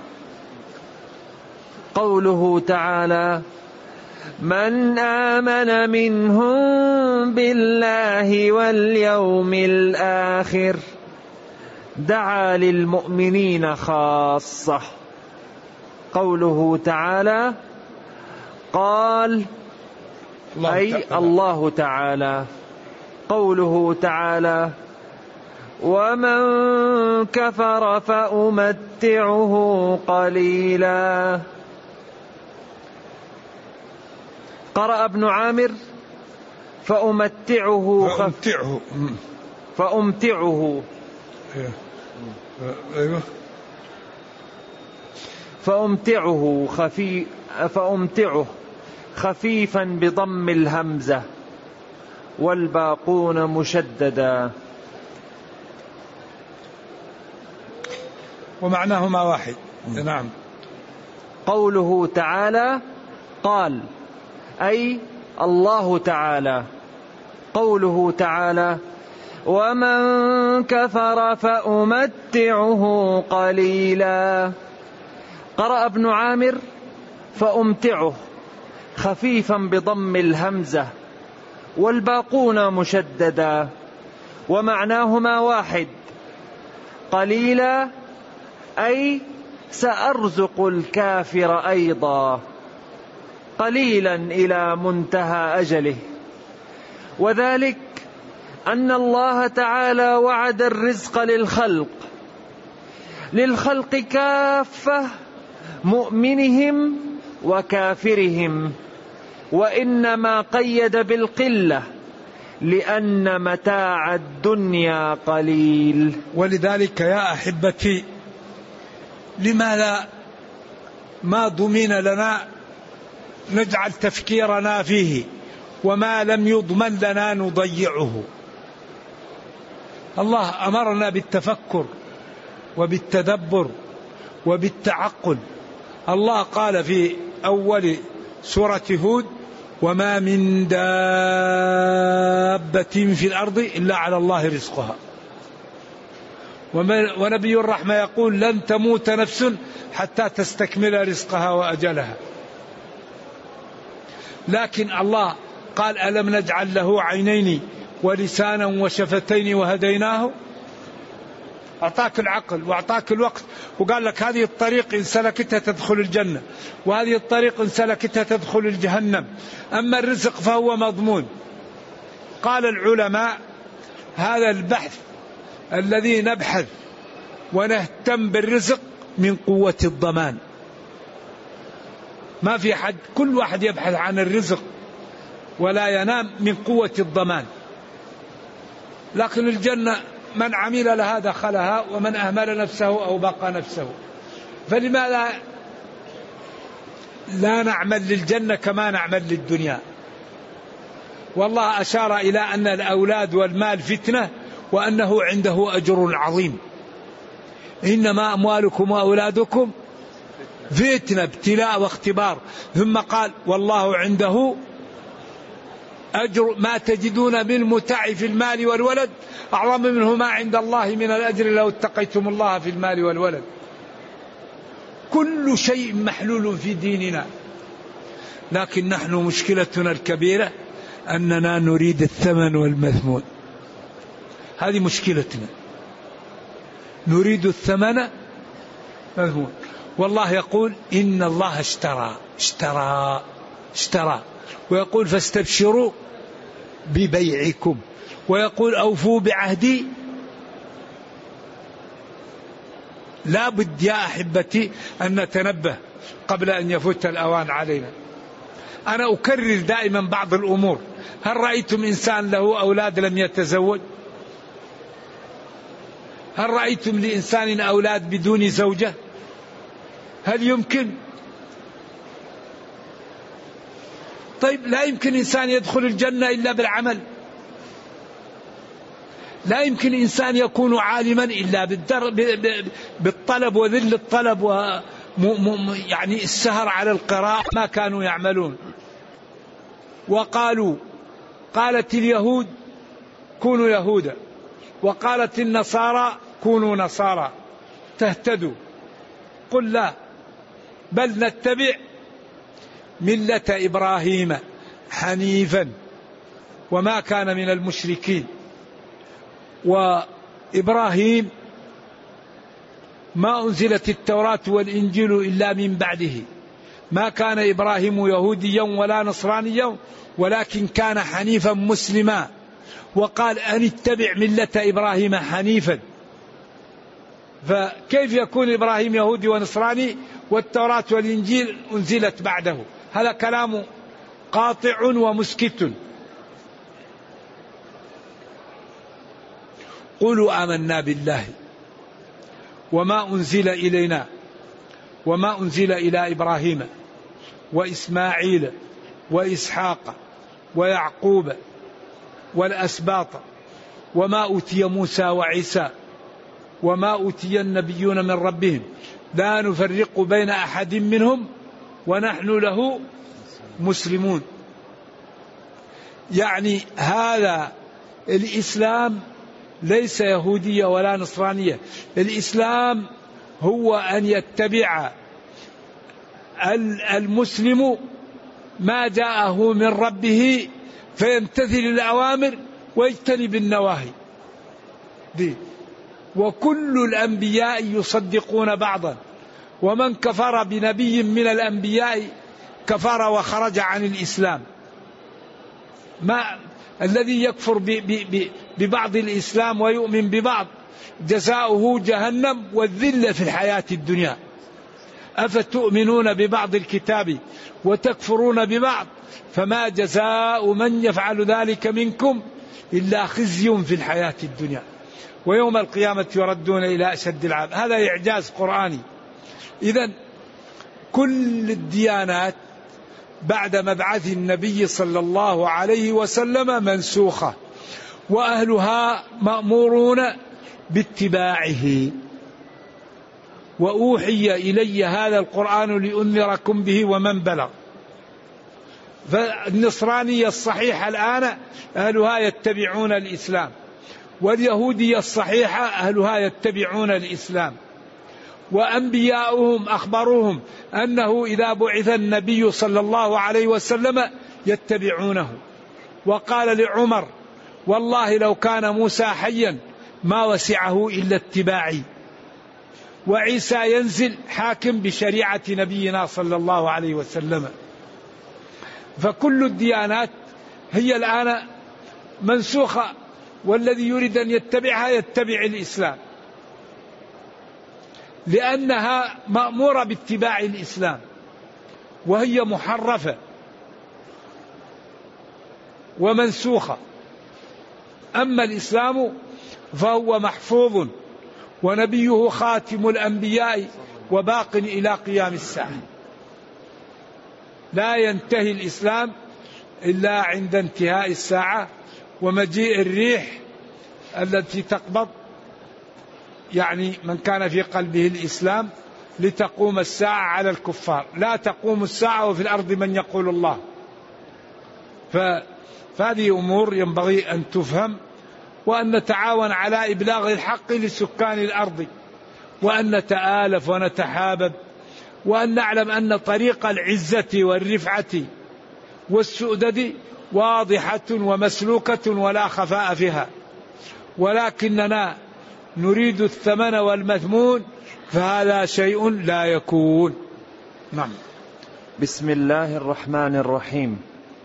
قوله تعالى من آمن منهم بالله واليوم الآخر، دعا للمؤمنين خاصة. قوله تعالى قال أي الله تعالى. قوله تعالى ومن كفر فأمتعه قليلا. قرأ ابن عامر فأمتعه فأمتعه فأمتعه خفيفا بضم الهمزة، والباقون مشددا. ومعناهما واحد. نعم. قوله تعالى قال أي الله تعالى. قوله تعالى: ومن كفر فأمتعه قليلا. قرأ ابن عامر: فأمتعه خفيفا بضم الهمزة، والباقون مشددا، ومعناهما واحد. قليلا أي سأرزق الكافر أيضا، قليلا إلى منتهى أجله. وذلك أن الله تعالى وعد الرزق للخلق كافة، مؤمنهم وكافرهم، وإنما قيد بالقلة لأن متاع الدنيا قليل. ولذلك يا أحبتي، لماذا ما ضمن لنا نجعل تفكيرنا فيه، وما لم يضمن لنا نضيعه؟ الله أمرنا بالتفكر وبالتدبر وبالتعقل. الله قال في أول سورة هود: وما من دابة في الأرض إلا على الله رزقها. ونبي الرحمة يقول: لن تموت نفس حتى تستكمل رزقها وأجلها. لكن الله قال: ألم نجعل له عينين ولسانا وشفتين وهديناه؟ أعطاك العقل وأعطاك الوقت، وقال لك هذه الطريق إن سلكتها تدخل الجنة، وهذه الطريق إن سلكتها تدخل الجهنم. أما الرزق فهو مضمون. قال العلماء: هذا البحث الذي نبحث ونهتم بالرزق من قوة الضمان. ما في حد، كل واحد يبحث عن الرزق ولا ينام من قوة الضمان. لكن الجنة من عمل لها دخلها، ومن أهمل نفسه أو بقى نفسه. فلماذا لا نعمل للجنة كما نعمل للدنيا؟ والله أشار إلى أن الأولاد والمال فتنة، وأنه عنده أجر عظيم. إنما أموالكم وأولادكم فتنة، ابتلاء واختبار. ثم قال: والله عنده أجر ما تجدون من متاع في المال والولد أعظم منه ما عند الله من الأجر لو اتقيتم الله في المال والولد. كل شيء محلول في ديننا، لكن نحن مشكلتنا الكبيرة أننا نريد الثمن والمثمون. هذه مشكلتنا، نريد الثمن والمثمون. والله يقول: إن الله اشترى، ويقول: فاستبشروا ببيعكم، ويقول: أوفوا بعهدي. لا بد يا أحبتي أن نتنبه قبل أن يفوت الأوان علينا. أنا أكرر دائما بعض الأمور. هل رأيتم إنسان له أولاد لم يتزوج؟ هل رأيتم لإنسان أولاد بدون زوجة؟ هل يمكن؟ طيب، لا يمكن إنسان يدخل الجنة إلا بالعمل. لا يمكن إنسان يكون عالما إلا بالطلب وذل الطلب يعني السهر على القراءة. ما كانوا يعملون. قالت اليهود: كونوا يهودا، وقالت النصارى: كونوا نصارى تهتدوا. قل لا، بل نتبع ملة إبراهيم حنيفا وما كان من المشركين. وإبراهيم ما أنزلت التوراة والإنجيل إلا من بعده. ما كان إبراهيم يهوديا ولا نصرانيا، ولكن كان حنيفا مسلما. وقال: أن اتبع ملة إبراهيم حنيفا. فكيف يكون إبراهيم يهودي ونصراني والتوراة والإنجيل أنزلت بعده؟ هذا كلام قاطع ومسكت. قولوا آمنا بالله وما أنزل إلينا وما أنزل إلى إبراهيم وإسماعيل وإسحاق ويعقوب والأسباط وما أوتي موسى وعيسى وما أوتي النبيون من ربهم لا نفرق بين أحد منهم ونحن له مسلمون. يعني هذا الإسلام ليس يهودية ولا نصرانية. الإسلام هو أن يتبع المسلم ما جاءه من ربه فيمتثل الأوامر ويجتنب النواهي دي. وكل الأنبياء يصدقون بعضا، ومن كفر بنبي من الأنبياء كفر وخرج عن الإسلام. الذي يكفر ببعض الإسلام ويؤمن ببعض جزاؤه جهنم والذلة في الحياة الدنيا. أفتؤمنون ببعض الكتاب وتكفرون ببعض فما جزاء من يفعل ذلك منكم إلا خزي في الحياة الدنيا ويوم القيامة يردون إلى أشد العذاب. هذا إعجاز قرآني. إذن كل الديانات بعد مبعث النبي صلى الله عليه وسلم منسوخة، وأهلها مأمورون باتباعه. وأوحي إلي هذا القرآن لأنذركم به ومن بلغ. فالنصرانية الصحيحة الآن أهلها يتبعون الإسلام، واليهودية الصحيحة أهلها يتبعون الإسلام. وأنبياؤهم أخبروهم أنه إذا بعث النبي صلى الله عليه وسلم يتبعونه. وقال لعمر: والله لو كان موسى حيا ما وسعه إلا اتباعي. وعيسى ينزل حاكم بشريعة نبينا صلى الله عليه وسلم. فكل الديانات هي الآن منسوخة، والذي يريد أن يتبعها يتبع الإسلام، لأنها مأمورة باتباع الإسلام وهي محرفة ومنسوخة. أما الإسلام فهو محفوظ ونبيه خاتم الأنبياء وباق إلى قيام الساعة. لا ينتهي الإسلام إلا عند انتهاء الساعة ومجيء الريح التي تقبض يعني من كان في قلبه الإسلام لتقوم الساعة على الكفار. لا تقوم الساعة وفي الأرض من يقول الله. فهذه أمور ينبغي أن تفهم، وأن نتعاون على إبلاغ الحق لسكان الأرض، وأن نتآلف ونتحابب، وأن نعلم أن طريق العزة والرفعة والسؤدد واضحة ومسلوكة ولا خفاء فيها، ولكننا نريد الثمن والمثمون فهذا شيء لا يكون. نعم. بسم الله الرحمن الرحيم.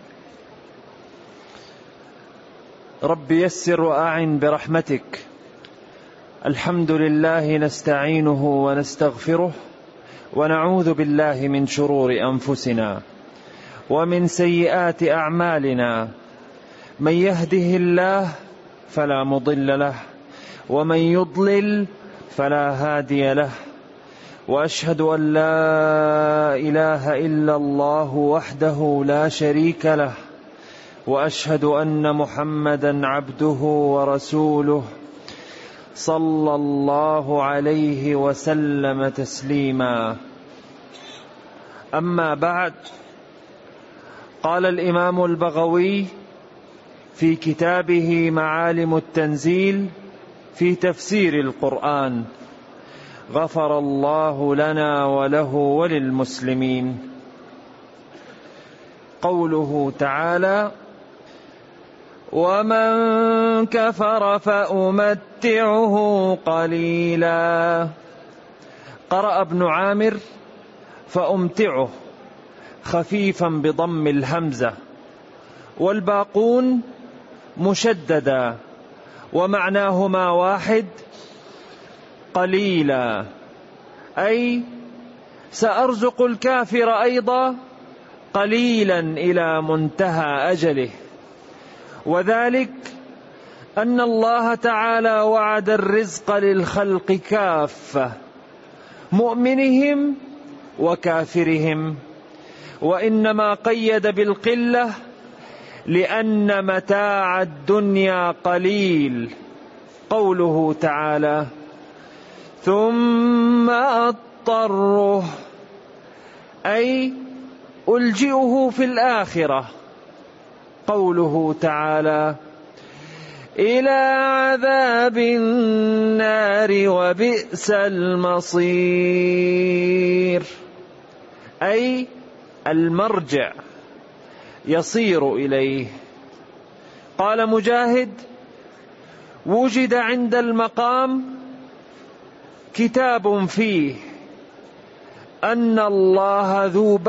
رب يسر وأعن برحمتك. الحمد لله نستعينه ونستغفره ونعوذ بالله من شرور أنفسنا ومن سيئات أعمالنا. من يهده الله فلا مضل له ومن يضلل فلا هادي له. وأشهد أن لا إله إلا الله وحده لا شريك له، وأشهد أن محمدا عبده ورسوله صلى الله عليه وسلم تسليما. أما بعد، قال الإمام البغوي في كتابه معالم التنزيل في تفسير القرآن: غفر الله لنا وله وللمسلمين. قوله تعالى: ومن كفر فأمتعه قليلا. قرأ ابن عامر: فأمتعه خفيفا بضم الهمزة، والباقون مشددا، ومعناهما واحد: قليلا، أي سأرزق الكافر أيضا قليلا إلى منتهى أجله. وذلك أن الله تعالى وعد الرزق للخلق كافة، مؤمنهم وكافرهم، وإنما قيد بالقلة لأن متاع الدنيا قليل. قوله تعالى: ثم أضطره، أي ألجئه في الآخرة قوله تعالى: إلى عذاب النار وبئس المصير، أي المرجع يصير إليه. قال مجاهد: وجد عند المقام كتاب فيه أن الله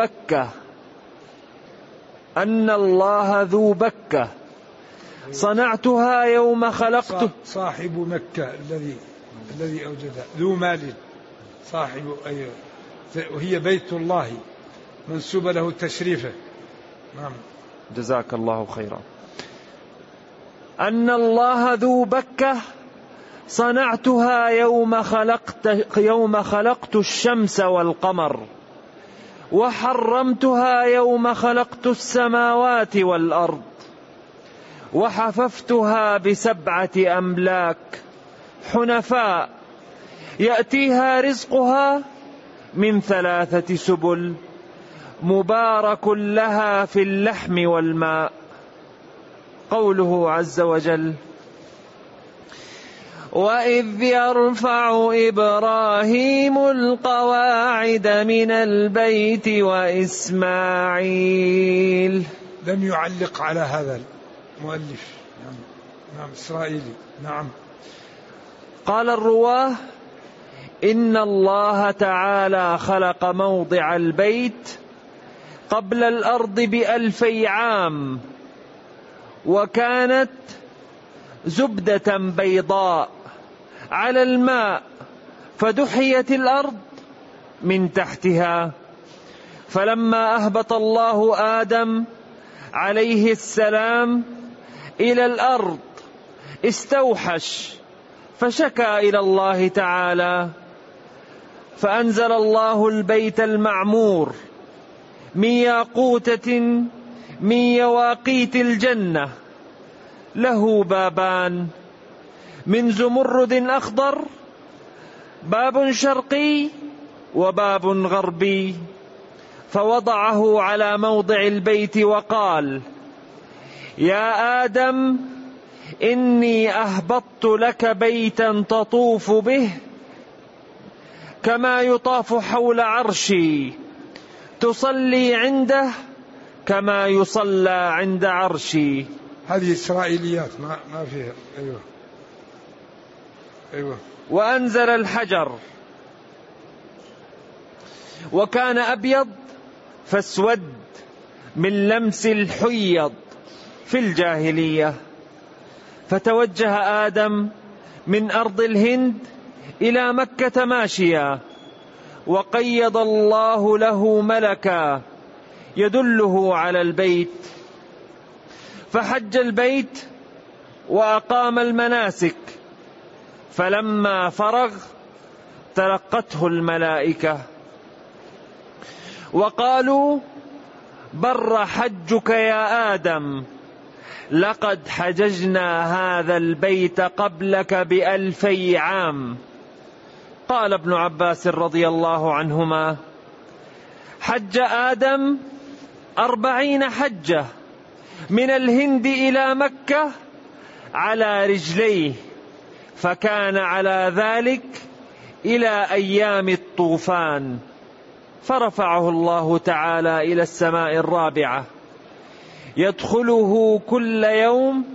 ذو بكة صنعتها يوم خلقته. صاحب مكة الذي أوجدها، ذو مال، صاحب وهي بيت الله منسوب له تشريفه. نعم. جزاك الله خيرا. أن الله ذو بكة صنعتها يوم خلقت الشمس والقمر، وحرمتها يوم خلقت السماوات والأرض، وحففتها ب7 أملاك حنفاء يأتيها رزقها من 3 سبل مبارك لها في اللحم والماء. قوله عز وجل: وإذ يرفع إبراهيم القواعد من البيت وإسماعيل. لم يعلق على هذا المؤلف. نعم إسرائيلي. نعم. قال الرواه: إن الله تعالى خلق موضع البيت قبل الأرض ب2000 عام، وكانت زبدة بيضاء على الماء، فدحيت الأرض من تحتها. فلما أهبط الله آدم عليه السلام إلى الأرض استوحش، فشكى إلى الله تعالى، فأنزل الله البيت المعمور من ياقوتة من يواقيت الجنة، له بابان من زمرد أخضر، باب شرقي وباب غربي، فوضعه على موضع البيت وقال: يا آدم إني أهبطت لك بيتا تطوف به كما يطاف حول عرشي، تصلي عنده كما يصلى عند عرشي. هذه إسرائيليات ما فيها. أيوة. وأنزل الحجر وكان أبيض فاسود من لمس الحيض في الجاهلية، فتوجه آدم من أرض الهند إلى مكة ماشيا، وقيض الله له ملكا يدله على البيت، فحج البيت وأقام المناسك، فلما فرغ تلقته الملائكة وقالوا: بر حجك يا آدم، لقد حججنا هذا البيت قبلك ب2000 عام. قال ابن عباس رضي الله عنهما: حج آدم 40 حجة من الهند إلى مكة على رجليه، فكان على ذلك إلى أيام الطوفان، فرفعه الله تعالى إلى السماء الرابعة، يدخله كل يوم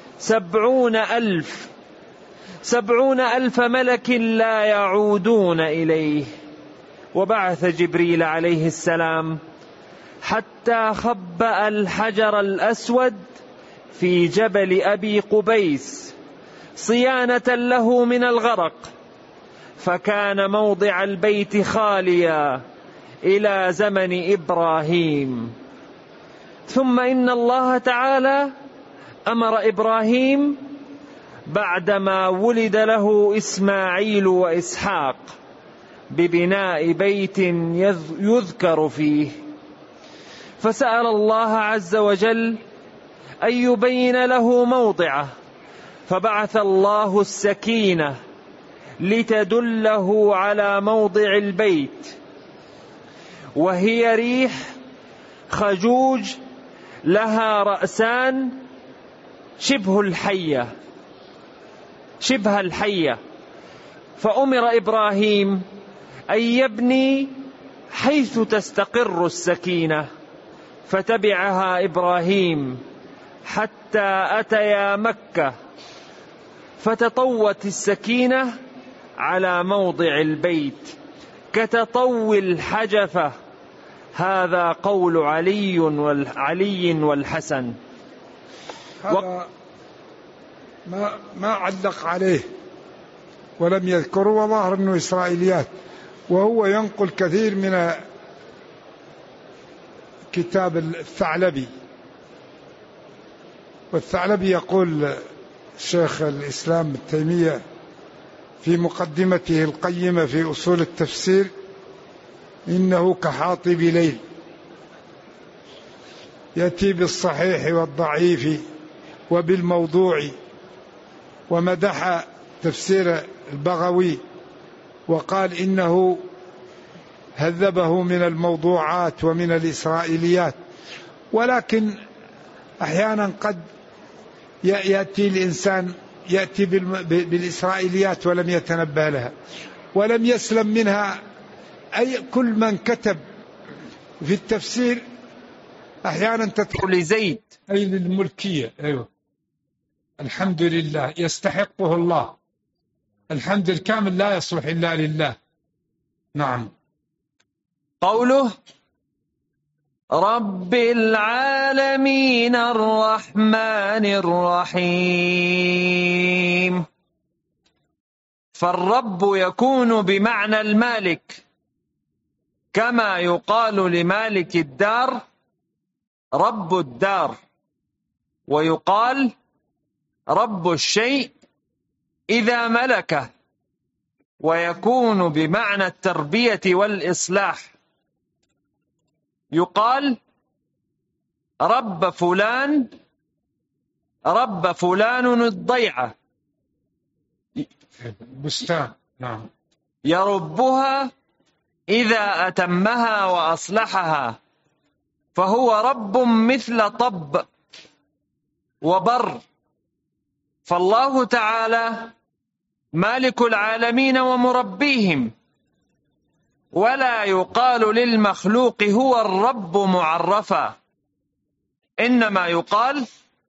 70,000 ملك لا يعودون إليه. وبعث جبريل عليه السلام حتى خبأ الحجر الأسود في جبل أبي قبيس صيانة له من الغرق، فكان موضع البيت خاليا إلى زمن إبراهيم. ثم إن الله تعالى أمر إبراهيم بعدما ولد له إسماعيل وإسحاق ببناء بيت يذكر فيه، فسأل الله عز وجل أن يبين له موضعه، فبعث الله السكينة لتدله على موضع البيت، وهي ريح خجوج لها رأسان شبه الحية، فأمر إبراهيم أن يبني حيث تستقر السكينة، فتبعها إبراهيم حتى أتيا مكة، فتطوت السكينة على موضع البيت كتطوي الحجفة. هذا قول علي والحسن. هذا ما علق عليه ولم يذكره، وظاهر أنه إسرائيليات، وهو ينقل كثير من كتاب الثعلبي. والثعلبي يقول شيخ الإسلام ابن تيمية في مقدمته القيمة في أصول التفسير: إنه كحاطب ليل يأتي بالصحيح والضعيف وبالموضوع. ومدح تفسير البغوي وقال إنه هذبه من الموضوعات ومن الإسرائيليات. ولكن أحيانا قد يأتي الإنسان يأتي بالإسرائيليات ولم يتنبه لها ولم يسلم منها. أي كل من كتب في التفسير أحيانا تدخل لزيد أي للملكية. أيوة، الحمد لله يستحقه الله، الحمد الكامل لا يصلح إلا لله. نعم. قوله رب العالمين الرحمن الرحيم، فالرب يكون بمعنى المالك، كما يقال لمالك الدار رب الدار، ويقال رب الشيء إذا ملكه، ويكون بمعنى التربية والإصلاح. يقال رب فلان الضيعة، بستان. نعم. يربها إذا أتمها وأصلحها، فهو رب مثل طب وبر. فالله تعالى مالك العالمين ومربيهم، ولا يقال للمخلوق هو الرب معرفا، إنما يقال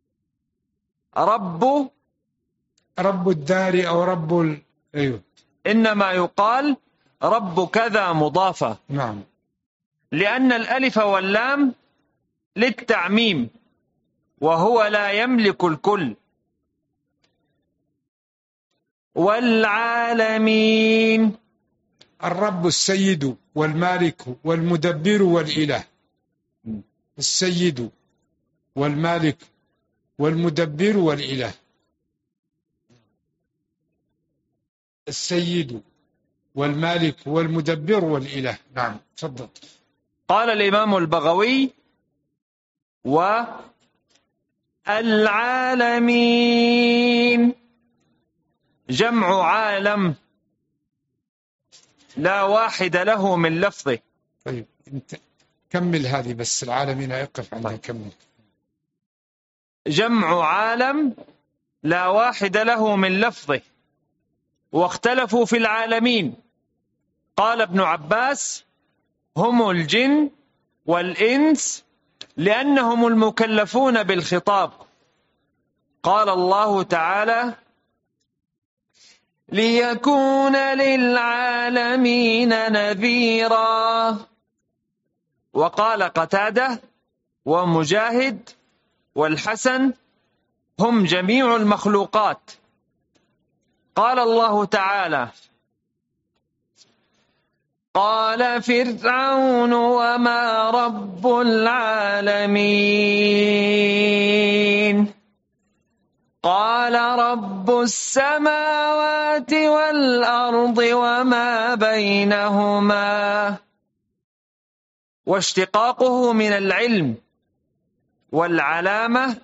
رب الدار أو رب أيوه، إنما يقال رب كذا مضافة. نعم. لأن الألف واللام للتعميم، وهو لا يملك الكل. والعالمين، الرب السيد والمالك والمدبر والإله. السيد والمالك والمدبر والإله. السيد والمالك والمدبر والإله. نعم، تفضل. قال الإمام البغوي والعالمين جمع عالم لا واحد له من لفظه. طيب انت كمل هذه بس، العالمين يقف عندها. كمل. جمع عالم لا واحد له من لفظه، واختلفوا في العالمين. قال ابن عباس هم الجن والإنس لأنهم المكلفون بالخطاب. قال الله تعالى ليكون للعالمين نذيرا. وقال قتادة ومجاهد والحسن هم جميع المخلوقات. قال الله تعالى قال فرعون وما رب العالمين قال رب السماوات والأرض وما بينهما. واشتقاقه من العلم والعلامة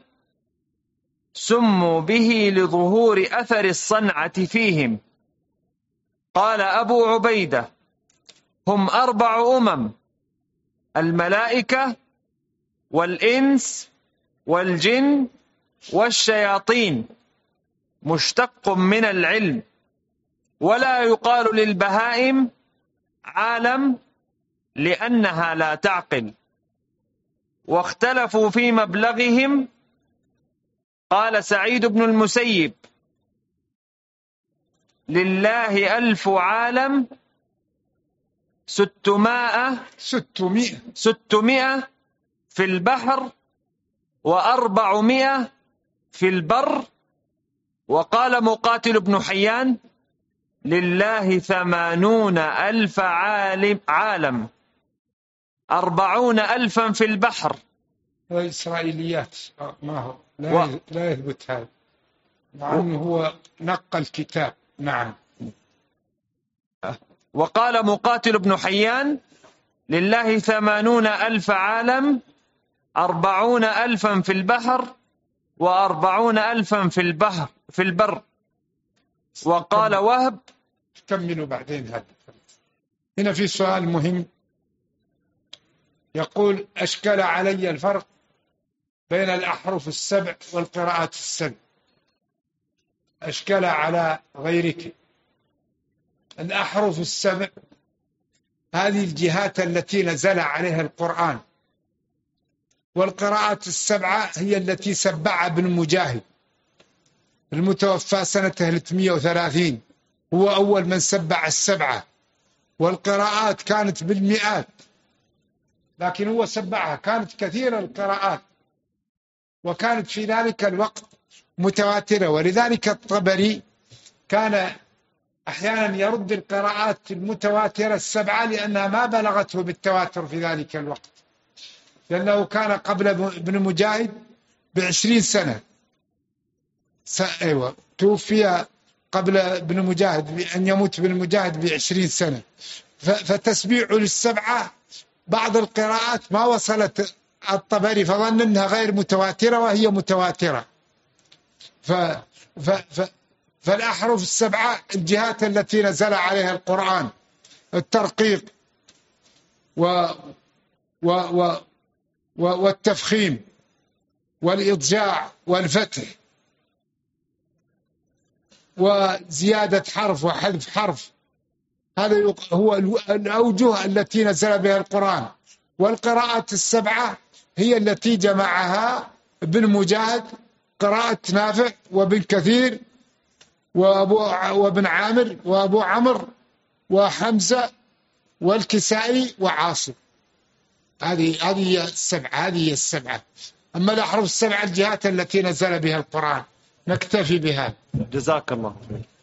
سموا به لظهور أثر الصنعة فيهم. قال أبو عبيدة هم 4 أمم: الملائكة والإنس والجن والشياطين، مشتق من العلم. ولا يقال للبهائم عالم لأنها لا تعقل. واختلفوا في مبلغهم. قال سعيد بن المسيب: لله 1000 عالم 600 في البحر و400 في البر. وقال مقاتل بن حيان: لله 80,000 عالم 40,000 في البحر. إسرائيليات ما هو لا يثبت هذا، مع أنه هو نقل الكتاب. نعم. وقال مقاتل بن حيان: لله 80,000 عالم 40,000 في البحر و40,000 في البر. وقال وهب. كملوا بعدين. هذا هنا في سؤال مهم، يقول: أشكل علي الفرق بين الأحرف السبع والقراءات السبع. أشكل على غيرك. الأحرف السبع هذه الجهات التي نزل عليها القرآن، والقراءات السبعة هي التي سبع ابن مجاهد المتوفى سنة 330، هو أول من سبع السبعة، والقراءات كانت بالمئات، لكن هو سبعها. كانت كثيرة القراءات، وكانت في ذلك الوقت متواترة، ولذلك الطبري كان أحيانا يرد القراءات المتواترة السبعة لأنها ما بلغته بالتواتر في ذلك الوقت، لأنه كان قبل ابن مجاهد ب20 سنة. أيوة، توفي قبل ابن مجاهد بأن يموت ابن مجاهد ب20 سنة. فتسبيع للسبعة بعض القراءات ما وصلت الطبري، فظن أنها غير متواترة وهي متواترة. فالأحرف السبعة الجهات التي نزل عليها القرآن: الترقيق والتفخيم والإضجاع والفتح وزيادة حرف وحذف حرف. هذا هو الأوجه التي نزل بها القرآن. والقراءات السبعة هي التي جمعها ابن مجاهد، قراءة نافع وابن كثير وابن عامر وابو عمرو وحمزة والكسائي وعاصم. هذه هي السبعة. أما الأحرف السبعة الجهات التي نزل بها القرآن. نكتفي بها. جزاك الله.